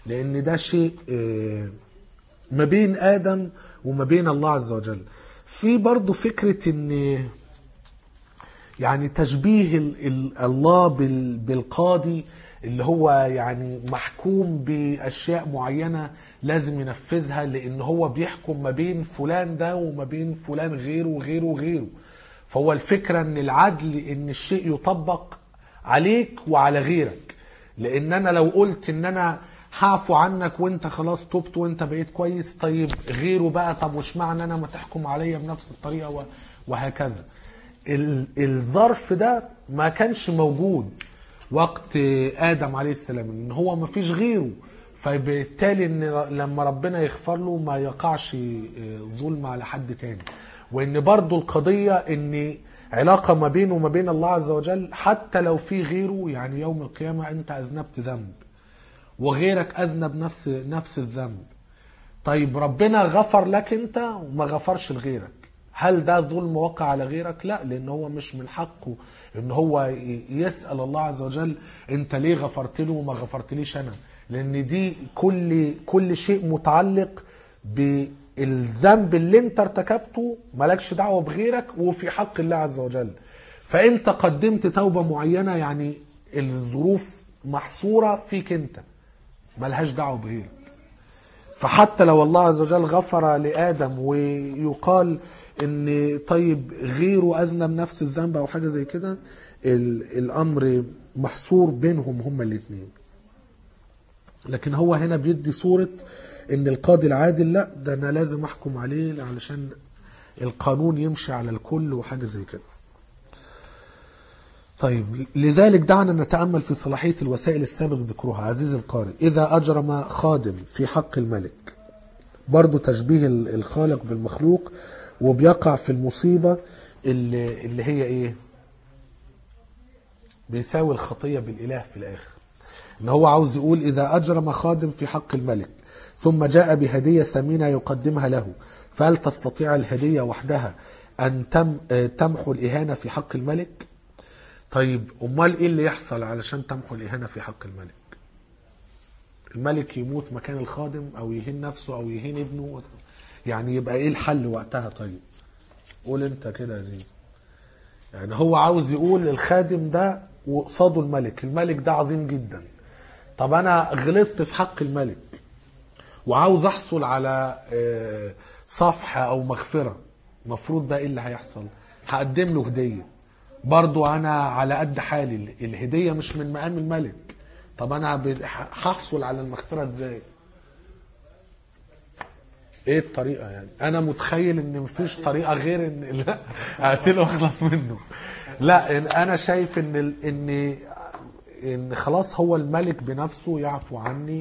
لان ده شيء ما بين آدم وما بين الله عز وجل. في برضو فكرة ان يعني تشبيه الله بالقاضي اللي هو يعني محكوم بأشياء معينة لازم ينفذها، لأن هو بيحكم ما بين فلان ده وما بين فلان غيره وغيره وغيره. فهو الفكرة ان العدل ان الشيء يطبق عليك وعلى غيرك. لأن أنا لو قلت ان أنا هعفو عنك وانت خلاص تبت وانت بقيت كويس، طيب غيره بقى طب وش معنى انا ما تحكم عليا بنفس الطريقة وهكذا. الظرف ده ما كانش موجود وقت آدم عليه السلام، ان هو ما فيش غيره، فبالتالي ان لما ربنا يغفر له ما يقعش ظلم على حد تاني. وان برضو القضية ان علاقة ما بينه وما بين الله عز وجل حتى لو في غيره، يعني يوم القيامة انت اذنبت ذنب وغيرك اذنب نفس نفس الذنب، طيب ربنا غفر لك انت وما غفرش لغيرك، هل ده ظلم وقع على غيرك؟ لا، لان هو مش من حقه ان هو يسأل الله عز وجل انت ليه غفرت له وما غفرتليش انا، لان دي كل كل شيء متعلق بالذنب اللي انت ارتكبته، مالكش دعوه بغيرك وفي حق الله عز وجل. فانت قدمت توبه معينه، يعني الظروف محصوره فيك انت ملهاش دعوه بغيرك. فحتى لو الله عز وجل غفر لآدم ويقال ان طيب غيره اذنب نفس الذنب او حاجه زي كده، الامر محصور بينهم هما الاثنين. لكن هو هنا بيدي صوره ان القاضي العادل لا، ده انا لازم احكم عليه علشان القانون يمشي على الكل وحاجه زي كده. طيب لذلك دعنا نتأمل في صلاحية الوسائل السابق ذكرها. عزيز القارئ، إذا أجرم خادم في حق الملك، برضو تشبيه الخالق بالمخلوق، وبيقع في المصيبة اللي, اللي هي إيه؟ بيساوي الخطية بالإله في الآخر. إن هو عاوز يقول إذا أجرم خادم في حق الملك ثم جاء بهدية ثمينة يقدمها له، فهل تستطيع الهدية وحدها أن تم تمحو الإهانة في حق الملك؟ طيب امال ايه اللي يحصل علشان تمحو الاهانه في حق الملك؟ الملك يموت مكان الخادم او يهين نفسه او يهين ابنه، يعني يبقى ايه الحل وقتها؟ طيب قول انت كده يا زيزو. يعني هو عاوز يقول الخادم ده وقصاده الملك، الملك ده عظيم جدا، طب انا غلطت في حق الملك وعاوز احصل على صفحه او مغفره، المفروض بقى ايه اللي هيحصل؟ هقدم له هديه، برضو انا على قد حالي، الهدية مش من مقام الملك، طب انا هحصل على المغفرة ازاي؟ ايه الطريقة؟ يعني انا متخيل ان مفيش طريقة غير ان لا اقتله واخلص منه. لا، انا شايف ان ان ان خلاص هو الملك بنفسه يعفو عني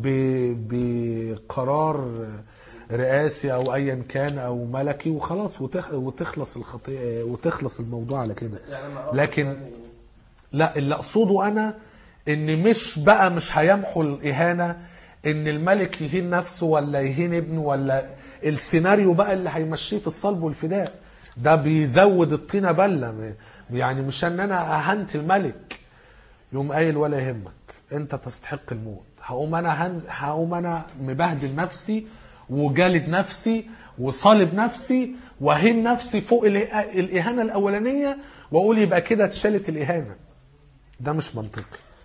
بقرار رئاسي او ايا كان او ملكي وخلاص، وتخلص الخطيئة وتخلص الموضوع على كده. لكن لا، اللي اقصده انا ان مش بقى مش هيمحو الاهانة ان الملك يهين نفسه ولا يهين ابنه، ولا السيناريو بقى اللي هيمشيه في الصلب والفداء ده بيزود الطينة بلة. يعني مش ان انا اهنت الملك يوم قايل ولا يهمك انت تستحق الموت، هقوم انا هنز... هقوم انا مبهدل نفسي وجالد نفسي وصالب نفسي وهين نفسي فوق الإهانة الأولانية وأقول يبقى كده اتشالت الإهانة. ده مش منطقي.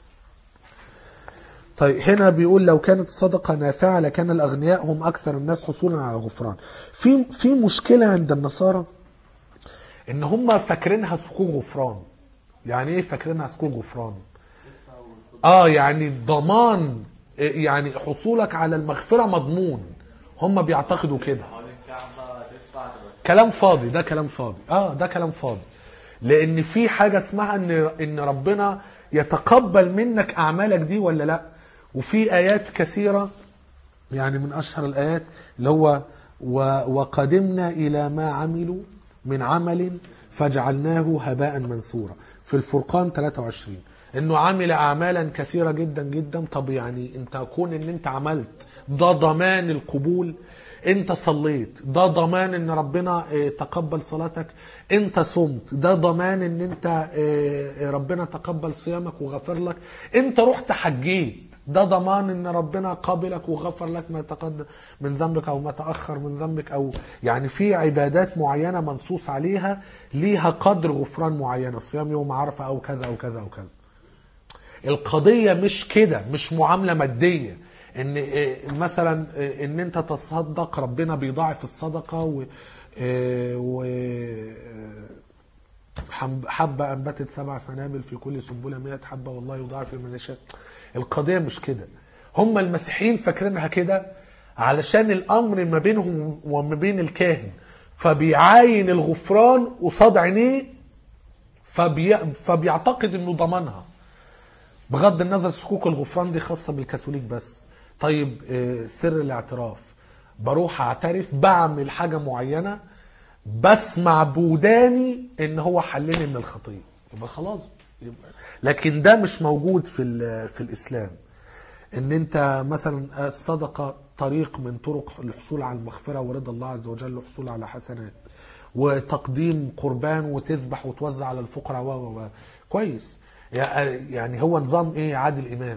طيب هنا بيقول لو كانت الصدقة نافعة لكان الأغنياء هم أكثر الناس حصولا على غفران. في في مشكلة عند النصارى إن هم فاكرينها سكون غفران. يعني إيه فاكرينها سكون غفران؟ آه يعني ضمان، يعني حصولك على المغفرة مضمون. هم بيعتقدوا كده. كلام فاضي، ده كلام فاضي. اه ده كلام فاضي. لان في حاجة اسمها ان ان ربنا يتقبل منك اعمالك دي ولا لا. وفي ايات كثيرة، يعني من اشهر الايات اللي هو وقدمنا الى ما عملوا من عمل فجعلناه هباء منثورا في الفرقان ثلاثة وعشرين، انه عمل اعمالا كثيرة جدا جدا. طب يعني انت كون ان انت عملت ده ضمان القبول، انت صليت ده ضمان ان ربنا اه تقبل صلاتك. انت صمت ده ضمان ان انت اه ربنا تقبل صيامك وغفر لك. انت رحت حجيت ده ضمان ان ربنا قابلك وغفر لك ما تقدم من ذنبك او ما تأخر من ذنبك. او يعني في عبادات معينة منصوص عليها ليها قدر غفران معينة، صيام يوم عرفة او كذا او كذا او كذا. القضية مش كده، مش معاملة مادية ان مثلا ان انت تصدق ربنا بيضاعف الصدقة و, و حبة انبتت سبع سنابل في كل سنبلة مئة حبة والله يضاعف لمن يشاء. القضية مش كده. هم المسيحيين فاكرينها كده علشان الامر ما بينهم وما بين الكاهن، فبيعاين الغفران قصاد عينيه فبي... فبيعتقد انه ضمنها. بغض النظر شكوك الغفران دي خاصة بالكاثوليك بس. طيب سر الاعتراف، بروح اعترف بعمل حاجة معينة بسمع بوداني ان هو حلني من الخطية، يبقى خلاص يبقى. لكن ده مش موجود في في الاسلام. ان انت مثلا الصدقة طريق من طرق الحصول على المغفرة ورضا الله عز وجل والحصول على حسنات، وتقديم قربان وتذبح وتوزع على الفقراء و كويس. يعني هو نظام ايه؟ عادل امام.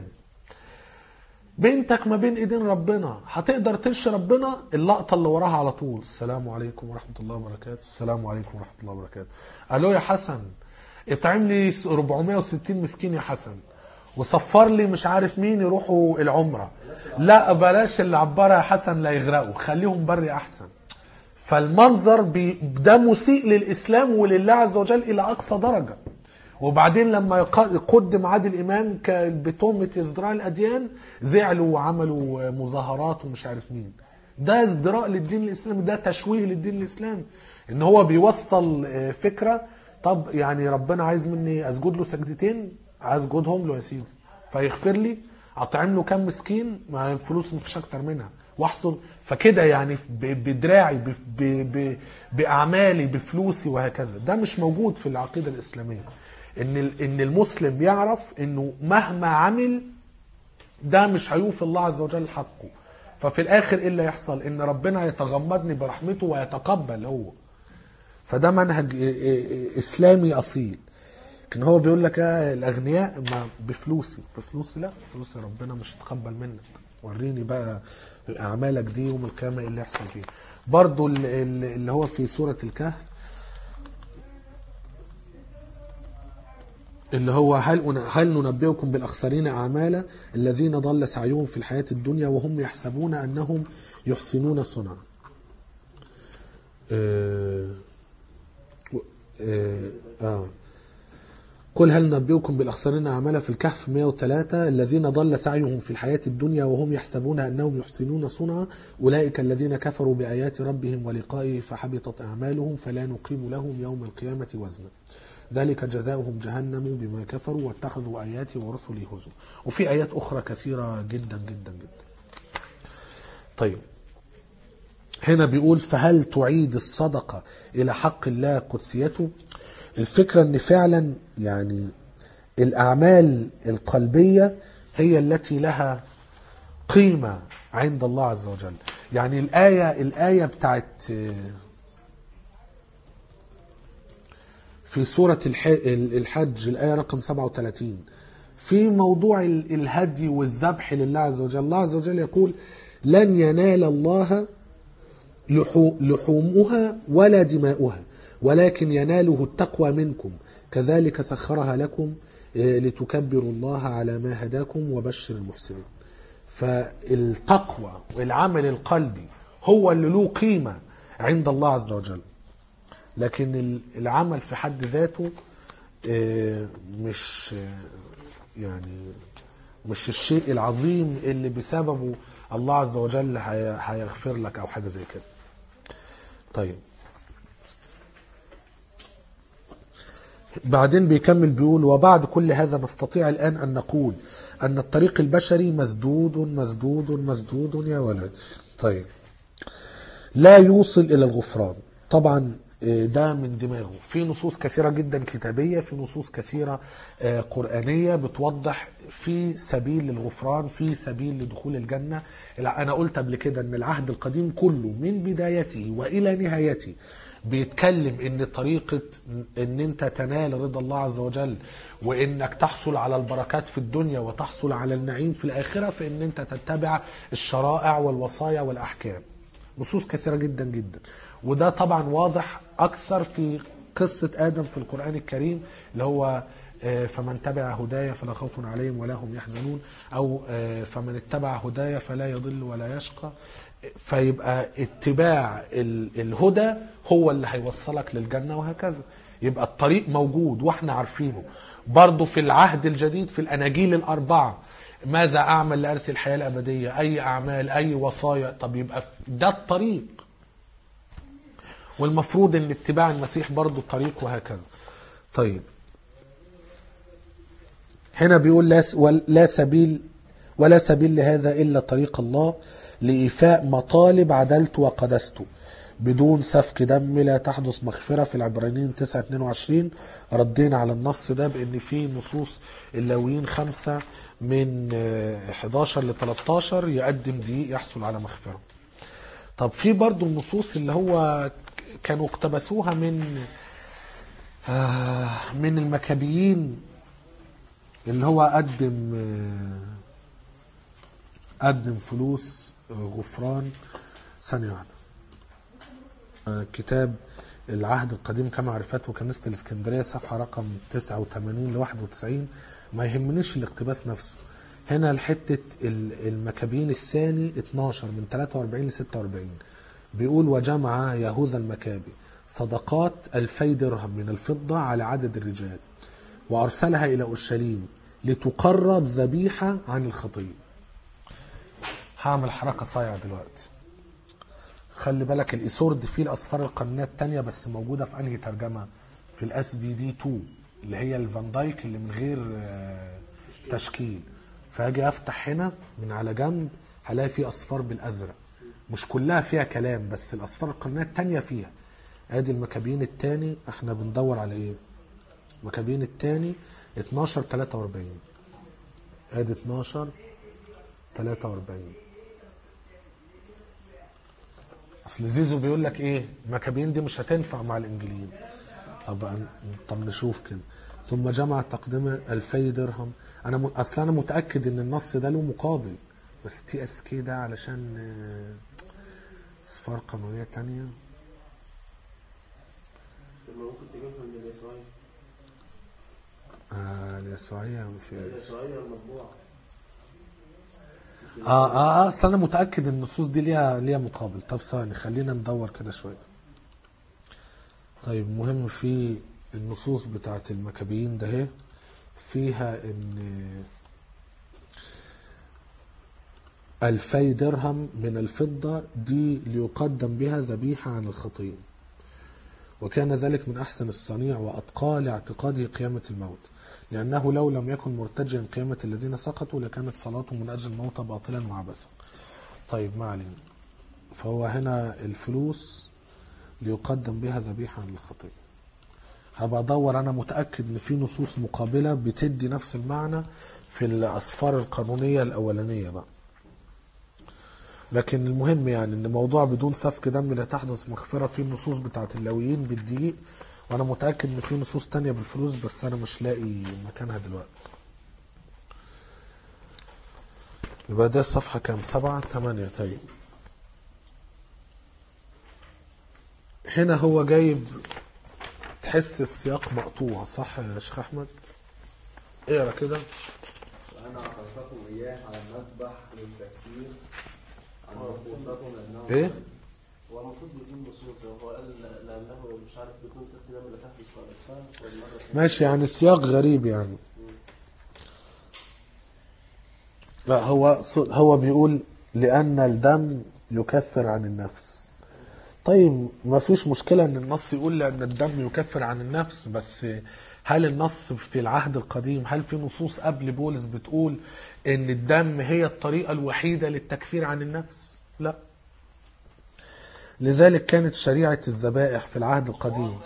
بنتك ما بين ايدين ربنا، هتقدر ترشي ربنا؟ اللقطه اللي وراها على طول السلام عليكم ورحمه الله وبركاته، السلام عليكم ورحمه الله وبركاته. الو يا حسن اطعم لي أربعمائة وستين مسكين يا حسن، وصفر لي مش عارف مين يروحوا العمره. لا بلاش العباره يا حسن لا يغرقوا، خليهم بري احسن. فالمنظر ده مسيء للاسلام ولله عز وجل الى اقصى درجه. وبعدين لما قدم عادل امام بتهمة ازدراء الاديان زعلوا وعملوا مظاهرات ومش عارف مين. ده ازدراء للدين الاسلامي، ده تشويه للدين الاسلامي. ان هو بيوصل فكرة، طب يعني ربنا عايز مني اسجد له سجدتين، اسجدهم له يا سيدي فيغفر لي، اطعم له كام مسكين، ما الفلوس مفيش اكتر منها واحصل. فكده يعني بدراعي باعمالي بفلوسي وهكذا. ده مش موجود في العقيدة الاسلامية. ان ان المسلم يعرف انه مهما عمل ده مش هيوفي الله عز وجل حقه، ففي الاخر ايه اللي يحصل؟ ان ربنا يتغمدني برحمته ويتقبل هو. فده منهج اسلامي اصيل. لكن هو بيقول لك اه الاغنياء ما بفلوسي بفلوسي لا، فلوسي ربنا مش هيتقبل منك، وريني بقى اعمالك دي يوم القيامه ايه اللي يحصل فيها. برضو اللي هو في سوره الكهف اللي هو هل هل ننبئكم بالاخسرين اعمالا الذين ضل سعيهم في الحياه الدنيا وهم يحسبون انهم يحسنون صنعا. آه آه آه. قل هل ننبئكم بالاخسرين اعمالا في الكهف مئة وثلاثة الذين ضل سعيهم في الحياه الدنيا وهم يحسبون انهم يحسنون صنعا اولئك الذين كفروا بايات ربهم ولقائه فحبطت اعمالهم فلا نقيم لهم يوم القيامه وزنا ذلك جزاؤهم جهنم بما كفروا واتخذوا آياتي ورسلي هزوا. وفي آيات أخرى كثيرة جدا جدا جدا. طيب هنا بيقول فهل تعيد الصدقة إلى حق الله قدسيته؟ الفكرة أن فعلا يعني الأعمال القلبية هي التي لها قيمة عند الله عز وجل. يعني الآية الآية بتاعت في سورة الحج الآية رقم سبعة وثلاثين في موضوع الهدي والذبح لله عز وجل. الله عز وجل يقول لن ينال الله لحومها ولا دماؤها ولكن يناله التقوى منكم كذلك سخرها لكم لتكبروا الله على ما هداكم وبشر المحسنين. فالتقوى والعمل القلبي هو اللي له قيمة عند الله عز وجل، لكن العمل في حد ذاته مش يعني مش الشيء العظيم اللي بسببه الله عز وجل هيغفر لك او حاجة زي كده. طيب بعدين بيكمل بيقول وبعد كل هذا نستطيع الآن أن نقول أن الطريق البشري مسدود مسدود مسدود يا ولد. طيب لا يوصل إلى الغفران. طبعا ده من دماغه. في نصوص كثيرة جدا كتابية، في نصوص كثيرة قرآنية بتوضح في سبيل للغفران، في سبيل لدخول الجنة. أنا قلت قبل كده أن العهد القديم كله من بدايته وإلى نهايته بيتكلم ان طريقة ان انت تنال رضا الله عز وجل وانك تحصل على البركات في الدنيا وتحصل على النعيم في الاخرة في ان انت تتبع الشرائع والوصايا والاحكام. نصوص كثيرة جدا جدا، وده طبعا واضح اكثر في قصة ادم في القرآن الكريم، اللي هو فمن تبع هدايا فلا خوف عليهم ولا هم يحزنون، او فمن اتبع هدايا فلا يضل ولا يشقى. فيبقى اتباع الهدى هو اللي هيوصلك للجنة وهكذا. يبقى الطريق موجود واحنا عارفينه. برضو في العهد الجديد في الأناجيل الأربعة، ماذا أعمل لأرث الحياة الأبدية؟ أي أعمال، أي وصايا. طب يبقى ده الطريق، والمفروض ان اتباع المسيح برضو الطريق وهكذا. طيب هنا بيقول لا, لا سبيل ولا سبيل لهذا إلا طريق الله لإيفاء مطالب عدلت وقدست بدون سفك دم لا تحدث مغفرة في العبرانيين تسعة اثنين وعشرين. ردينا على النص ده بأن في نصوص اللاويين خمسة من احداشر ل تلتاشر يقدم دي يحصل على مغفرة. طب في برضو النصوص اللي هو كانوا اقتبسوها من من المكابيين، اللي هو قدم قدم فلوس غفران. ثانية واحدة. كتاب العهد القديم كما عرفته كنيسة الإسكندرية صفحة رقم تسعة وثمانين ل واحد وتسعين. ما يهمنيش الاقتباس نفسه. هنا الحتة المكابين الثاني اتناشر من ثلاثة وأربعين ل ستة وأربعين بيقول وجمع يهوذا المكابي صدقات ألفي درهم من الفضة على عدد الرجال وأرسلها إلى أورشليم لتقرب ذبيحة عن الخطية. هعمل حركة صايعة دلوقتي. خلي بالك الإيسورد فيه الأصفار القانونية التانية بس موجودة في أنهي ترجمة؟ في الأس في دي اتنين اللي هي الفان دايك اللي من غير تشكيل. فهاجي أفتح هنا من على جنب هلاقي فيه أصفار بالأزرق، مش كلها فيها كلام بس الأصفار القانونية التانية فيها. ادي المكابين التاني، احنا بندور على ايه؟ المكابين التاني اتناشر تلاتة وأربعين. ادي اتناشر تلاتة وأربعين. اصل زيزو بيقول لك ايه؟ المكابين دي مش هتنفع مع الانجيليين. طب طب نشوف كده. ثم جمع تقدمه ألفي درهم. انا م... اصلا انا متاكد ان النص ده له مقابل، بس تي اس كي ده علشان اصفار قانونيه تانية. ممكن تجيبها من اليسوعية. اه اليسوعية في اليسوعية المطبوعة. اه اه اصل انا متاكد ان النصوص دي ليها ليها مقابل. طب ثاني خلينا ندور كده شويه. طيب مهم في النصوص بتاعت المكابيين ده اهي فيها ان ألفي درهم من الفضة دي ليقدم بها ذبيحة عن الخطية، وكان ذلك من أحسن الصنيع وأتقى لاعتقاده قيامة الموت، لأنه لو لم يكن مرتجيا قيامة الذين سقطوا لكانت صلاته من أجل الموت باطلا وعبثا. طيب ما علينا. فهو هنا الفلوس ليقدم بها ذبيحة عن الخطية. هبقى أدور. أنا متأكد إن في نصوص مقابلة بتدي نفس المعنى في الأسفار القانونية الأولانية بقى. لكن المهم يعني ان موضوع بدون سفك دم لا تحدث مغفرة في النصوص بتاعت اللاويين بالدقيق، وانا متأكد ان في نصوص تانية بالفلوس بس انا مش لاقي مكانها دلوقتي. يبقى ده الصفحة كام؟ سبعة تمانية. طيب هنا هو جايب، تحس السياق مقطوع صح يا شيخ احمد؟ اقرا كده. وانا اعطيتكم اياه على المذبح للتكفير. ايه؟ هو المفروض يجيب نصوص. هو قال لانه مش عارف بيكون سفك دم لا تحدث ولا ماشي، يعني السياق غريب يعني. لا هو هو بيقول لأن الدم يكفر عن النفس. طيب ما فيش مشكلة ان النص يقول لأن الدم يكفر عن النفس، بس هل النص في العهد القديم هل في نصوص قبل بولس بتقول ان الدم هي الطريقة الوحيدة للتكفير عن النفس؟ لا. لذلك كانت شريعة الذبائح في العهد القديم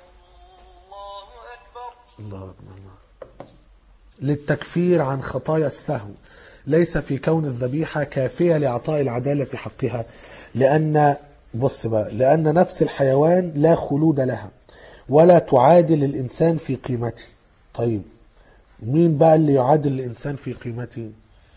الله أكبر الله للتكفير عن خطايا السهو، ليس في كون الذبيحة كافية لإعطاء العدالة حقها، لأن بص بقى لأن نفس الحيوان لا خلود لها ولا تعادل الإنسان في قيمته. طيب مين بقى اللي يعادل الإنسان في قيمته؟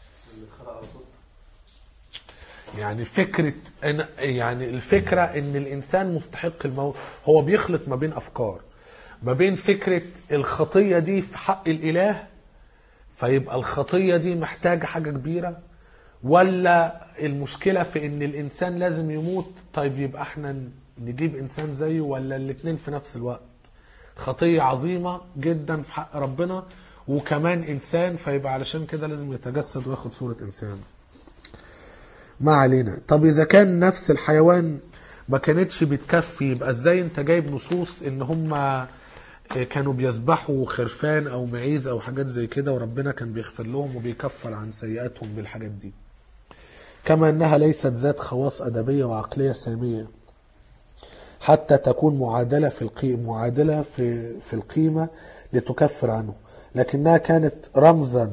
يعني فكرة يعني الفكرة ان الانسان مستحق الموت، هو بيخلط ما بين افكار، ما بين فكرة الخطية دي في حق الاله فيبقى الخطية دي محتاجة حاجة كبيرة، ولا المشكلة في ان الانسان لازم يموت. طيب يبقى احنا نجيب انسان زيه، ولا الاتنين في نفس الوقت؟ خطية عظيمة جدا في حق ربنا وكمان انسان، فيبقى علشان كده لازم يتجسد وياخد صورة انسان. ما علينا. طب اذا كان نفس الحيوان ما كانتش بتكفي، يبقى ازاي انت جايب نصوص ان هم كانوا بيذبحوا خرفان او معيز او حاجات زي كده وربنا كان بيغفر لهم وبيكفر عن سيئاتهم بالحاجات دي؟ كما انها ليست ذات خواص ادبيه وعقليه ساميه حتى تكون معادله في القيمه معادله في في القيمه لتكفر عنه، لكنها كانت رمزا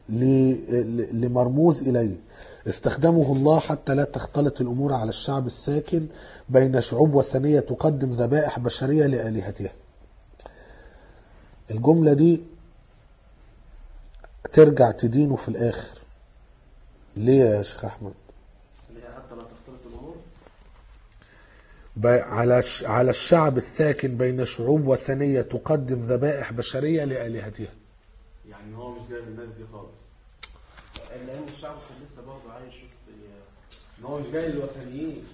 لمرموز اليه استخدمه الله حتى لا تختلط الامور على الشعب الساكن بين شعوب وثنيه تقدم ذبائح بشريه لالهتها. الجمله دي ترجع تدينه في الاخر. ليه يا شيخ احمد؟ اللي هي حتى لا تختلط الامور على على الشعب الساكن بين شعوب وثنيه تقدم ذبائح بشريه لالهتها. يعني هو مش جايب الناس دي خالص، لان الشعب كان لسه برضه عايش وسط ان هو مش جاي الوثنيين.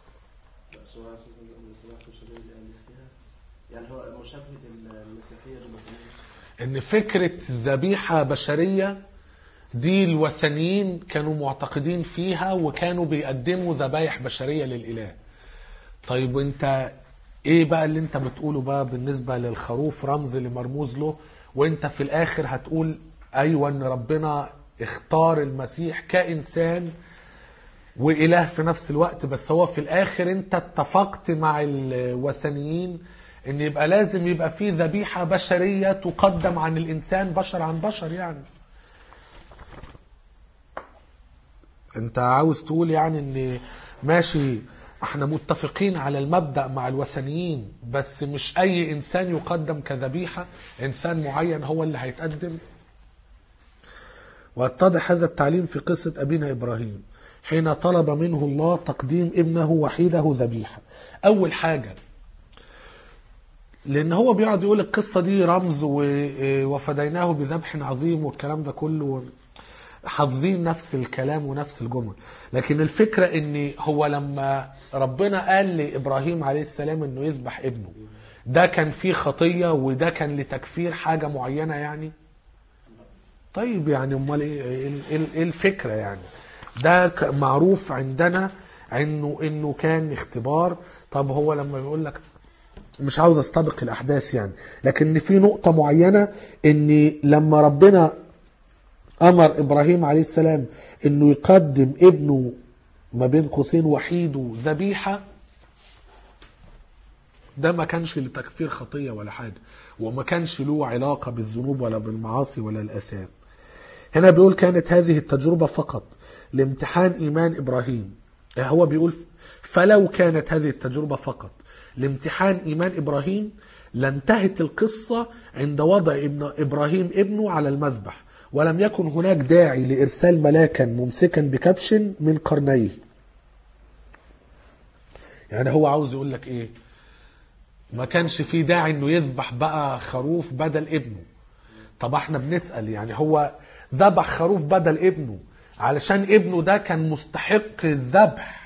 يعني هو مشابهه المسيحيه للمسيحيه، ان فكره ذبيحه بشريه دي الوثنيين كانوا معتقدين فيها وكانوا بيقدموا ذبايح بشريه للاله. طيب وانت ايه بقى اللي انت بتقوله بقى بالنسبه للخروف رمز لمرموز له، وانت في الاخر هتقول ايوه ان ربنا اختار المسيح كإنسان وإله في نفس الوقت، بس هو في الآخر انت اتفقت مع الوثنيين ان يبقى لازم يبقى فيه ذبيحة بشرية تقدم عن الإنسان، بشر عن بشر. يعني انت عاوز تقول يعني ان ماشي احنا متفقين على المبدأ مع الوثنيين، بس مش اي انسان يقدم كذبيحة، انسان معين هو اللي هيتقدم. واتضح هذا التعليم في قصة أبينا إبراهيم حين طلب منه الله تقديم ابنه وحيده ذبيحة. أول حاجة لأن هو بيقعد يقول القصة دي رمز وفديناه بذبح عظيم والكلام ده كله، حافظين نفس الكلام ونفس الجمل، لكن الفكرة ان هو لما ربنا قال لإبراهيم عليه السلام انه يذبح ابنه، ده كان فيه خطية وده كان لتكفير حاجة معينة يعني. طيب يعني امال ايه ايه الفكره؟ يعني ده معروف عندنا انه انه كان اختبار. طب هو لما بيقول لك مش عاوز استبق الاحداث يعني، لكن في نقطه معينه ان لما ربنا امر ابراهيم عليه السلام انه يقدم ابنه ما بين قوسين وحيده ذبيحه، ده ما كانش لتكفير خطيه ولا حاجه، وما كانش له علاقه بالذنوب ولا بالمعاصي ولا الاثام. هنا بيقول كانت هذه التجربة فقط لامتحان إيمان إبراهيم. هو بيقول فلو كانت هذه التجربة فقط لامتحان إيمان إبراهيم لانتهت القصة عند وضع ابن إبراهيم ابنه على المذبح، ولم يكن هناك داعي لإرسال ملاكا ممسكا بكبش من قرنيه. يعني هو عاوز يقول لك إيه؟ ما كانش فيه داعي إنه يذبح بقى خروف بدل ابنه. طب احنا بنسأل يعني هو ذبح خروف بدل ابنه علشان ابنه ده كان مستحق الذبح،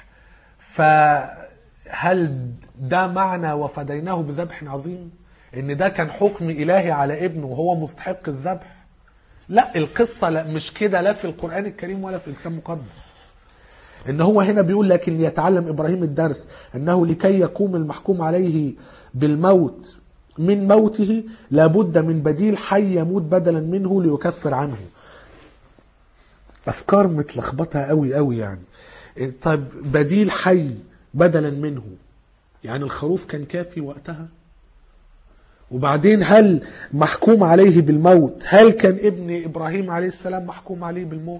فهل ده معنى وفديناه بذبح عظيم ان ده كان حكم الهي على ابنه وهو مستحق الذبح؟ لا، القصة لا مش كده، لا في القرآن الكريم ولا في الكتاب المقدس. ان هو هنا بيقول لكن يتعلم ابراهيم الدرس انه لكي يقوم المحكوم عليه بالموت من موته لابد من بديل حي يموت بدلا منه ليكفر عنه. افكار متلخبطه قوي قوي يعني. طيب بديل حي بدلا منه. يعني الخروف كان كافي وقتها. وبعدين هل محكوم عليه بالموت؟ هل كان ابن إبراهيم عليه السلام محكوم عليه بالموت؟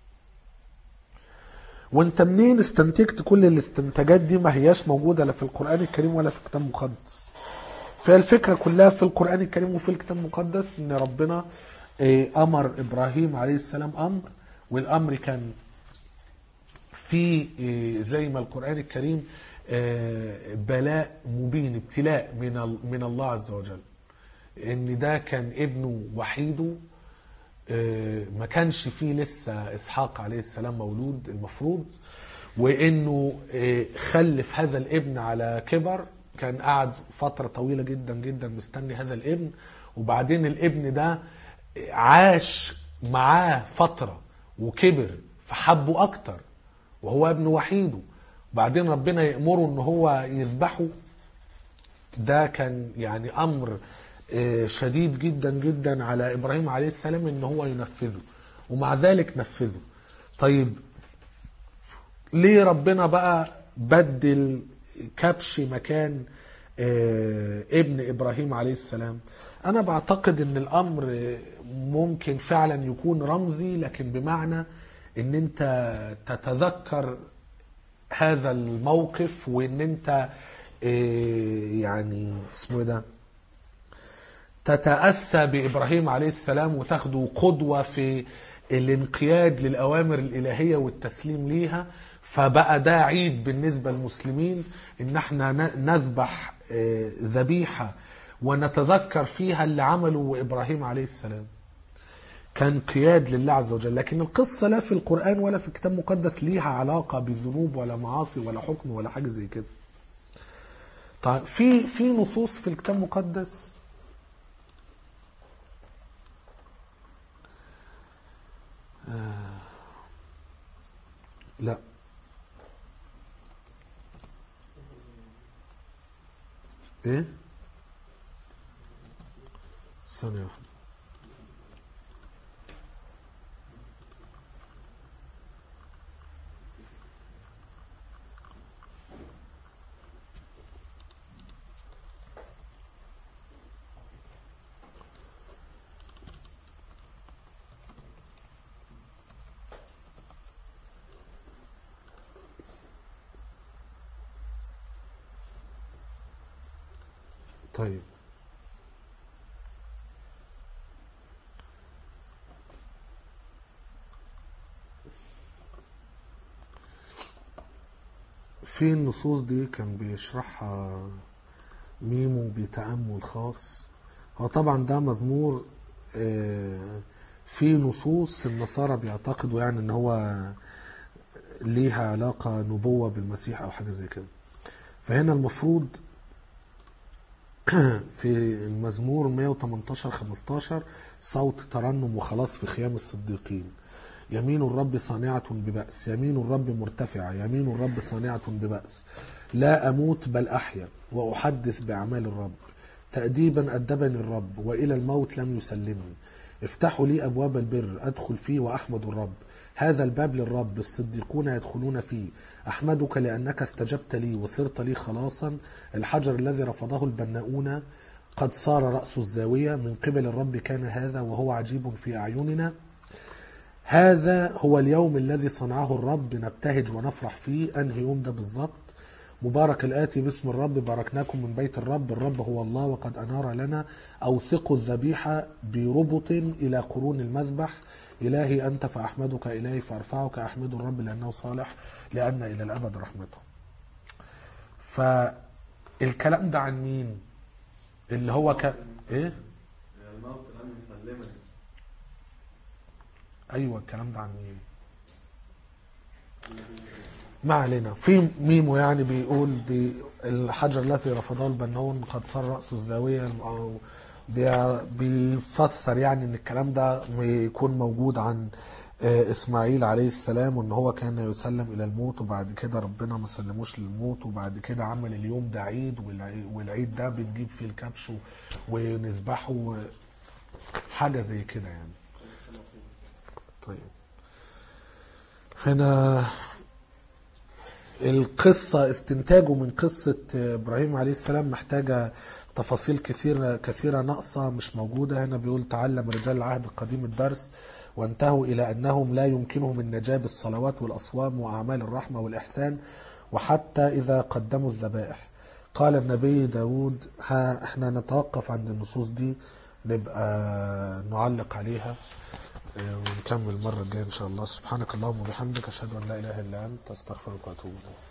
وانت منين استنتجت كل الاستنتاجات دي؟ ما هياش موجودة لا في القرآن الكريم ولا في الكتاب المقدس. فالفكرة كلها في القرآن الكريم وفي الكتاب المقدس ان ربنا امر ابراهيم عليه السلام امر، والامر كان في زي ما القرآن الكريم بلاء مبين، ابتلاء من من الله عز وجل، ان ده كان ابنه وحيده، ما كانش فيه لسه اسحاق عليه السلام مولود المفروض، وانه خلف هذا الابن على كبر، كان قعد فترة طويلة جدا جدا مستني هذا الابن، وبعدين الابن ده عاش معاه فترة وكبر فحبه اكتر وهو ابن وحيده، بعدين ربنا يأمره ان هو يذبحه. ده كان يعني امر شديد جدا جدا على ابراهيم عليه السلام ان هو ينفذه، ومع ذلك نفذه. طيب ليه ربنا بقى بدل كبش مكان ابن ابراهيم عليه السلام؟ انا بعتقد ان الامر ممكن فعلا يكون رمزي، لكن بمعنى ان انت تتذكر هذا الموقف، وان انت يعني اسمه ده تتأسى بإبراهيم عليه السلام وتاخده قدوة في الانقياد للأوامر الإلهية والتسليم ليها. فبقى ده عيد بالنسبة للمسلمين ان احنا نذبح ذبيحة ونتذكر فيها اللي عمله إبراهيم عليه السلام، كان قياد لله عز وجل. لكن القصة لا في القرآن ولا في الكتاب المقدس ليها علاقة بالذنوب ولا معاصي ولا حكم ولا حاجة زي كده. طيب في في نصوص في الكتاب المقدس آه لا ايه ثانية واحدة. طيب في النصوص دي كان بيشرحها ميمو بتأمل خاص. هو طبعا ده مزمور في نصوص النصارى بيعتقدوا يعني ان هو ليها علاقة نبوة بالمسيح او حاجة زي كده. فهنا المفروض في المزمور مية وتمنتاشر خمستاشر صوت ترنم وخلاص في خيام الصديقين. يمين الرب صانعة ببأس، يمين الرب مرتفعة، يمين الرب صانعة ببأس، لا أموت بل أحيا وأحدث بأعمال الرب. تأديبا أدبني الرب وإلى الموت لم يسلمني. افتحوا لي أبواب البر أدخل فيه وأحمد الرب. هذا الباب للرب الصديقون يدخلون فيه. أحمدك لأنك استجبت لي وصرت لي خلاصا. الحجر الذي رفضه البناؤون قد صار رأس الزاوية. من قبل الرب كان هذا وهو عجيب في أعيننا. هذا هو اليوم الذي صنعه الرب نبتهج ونفرح فيه. أنهي يوم ده بالضبط؟ مبارك الآتي باسم الرب، باركناكم من بيت الرب. الرب هو الله وقد أنار لنا. أوثقوا الذبيحة بربط إلى قرون المذبح. إلهي أنت فأحمدك، إلهي فأرفعك. أحمد الرب لأنه صالح، لأن إلى الأبد رحمته. فالكلام ده عن مين؟ اللي هو ك... إيه؟ الموت لم يسلمني. أيوة الكلام ده عن مين؟ ما علينا. في ميمو يعني بيقول بالحجر الذي رفضه البناؤون قد صار رأس الزاوية، أو بيفسر يعني ان الكلام ده يكون موجود عن اسماعيل عليه السلام، وان هو كان يسلم الى الموت وبعد كده ربنا ما سلموش للموت، وبعد كده عمل اليوم ده عيد، والعيد ده بنجيب فيه الكبش ونذبحه، حاجة زي كده يعني. طيب هنا القصة استنتاجه من قصة إبراهيم عليه السلام محتاجة تفاصيل كثيرة كثيرة ناقصة مش موجودة هنا. بيقول تعلم رجال العهد القديم الدرس وانتهوا إلى أنهم لا يمكنهم النجاة بالصلوات والأصوام وأعمال الرحمة والإحسان وحتى إذا قدموا الذبائح. قال النبي داود. ها احنا نتوقف عند النصوص دي، نبقى نعلق عليها ونكمل المرة الجاية إن شاء الله. سبحانك اللهم وبحمدك أشهد أن لا إله إلا أنت أستغفرك وأتوب إليك.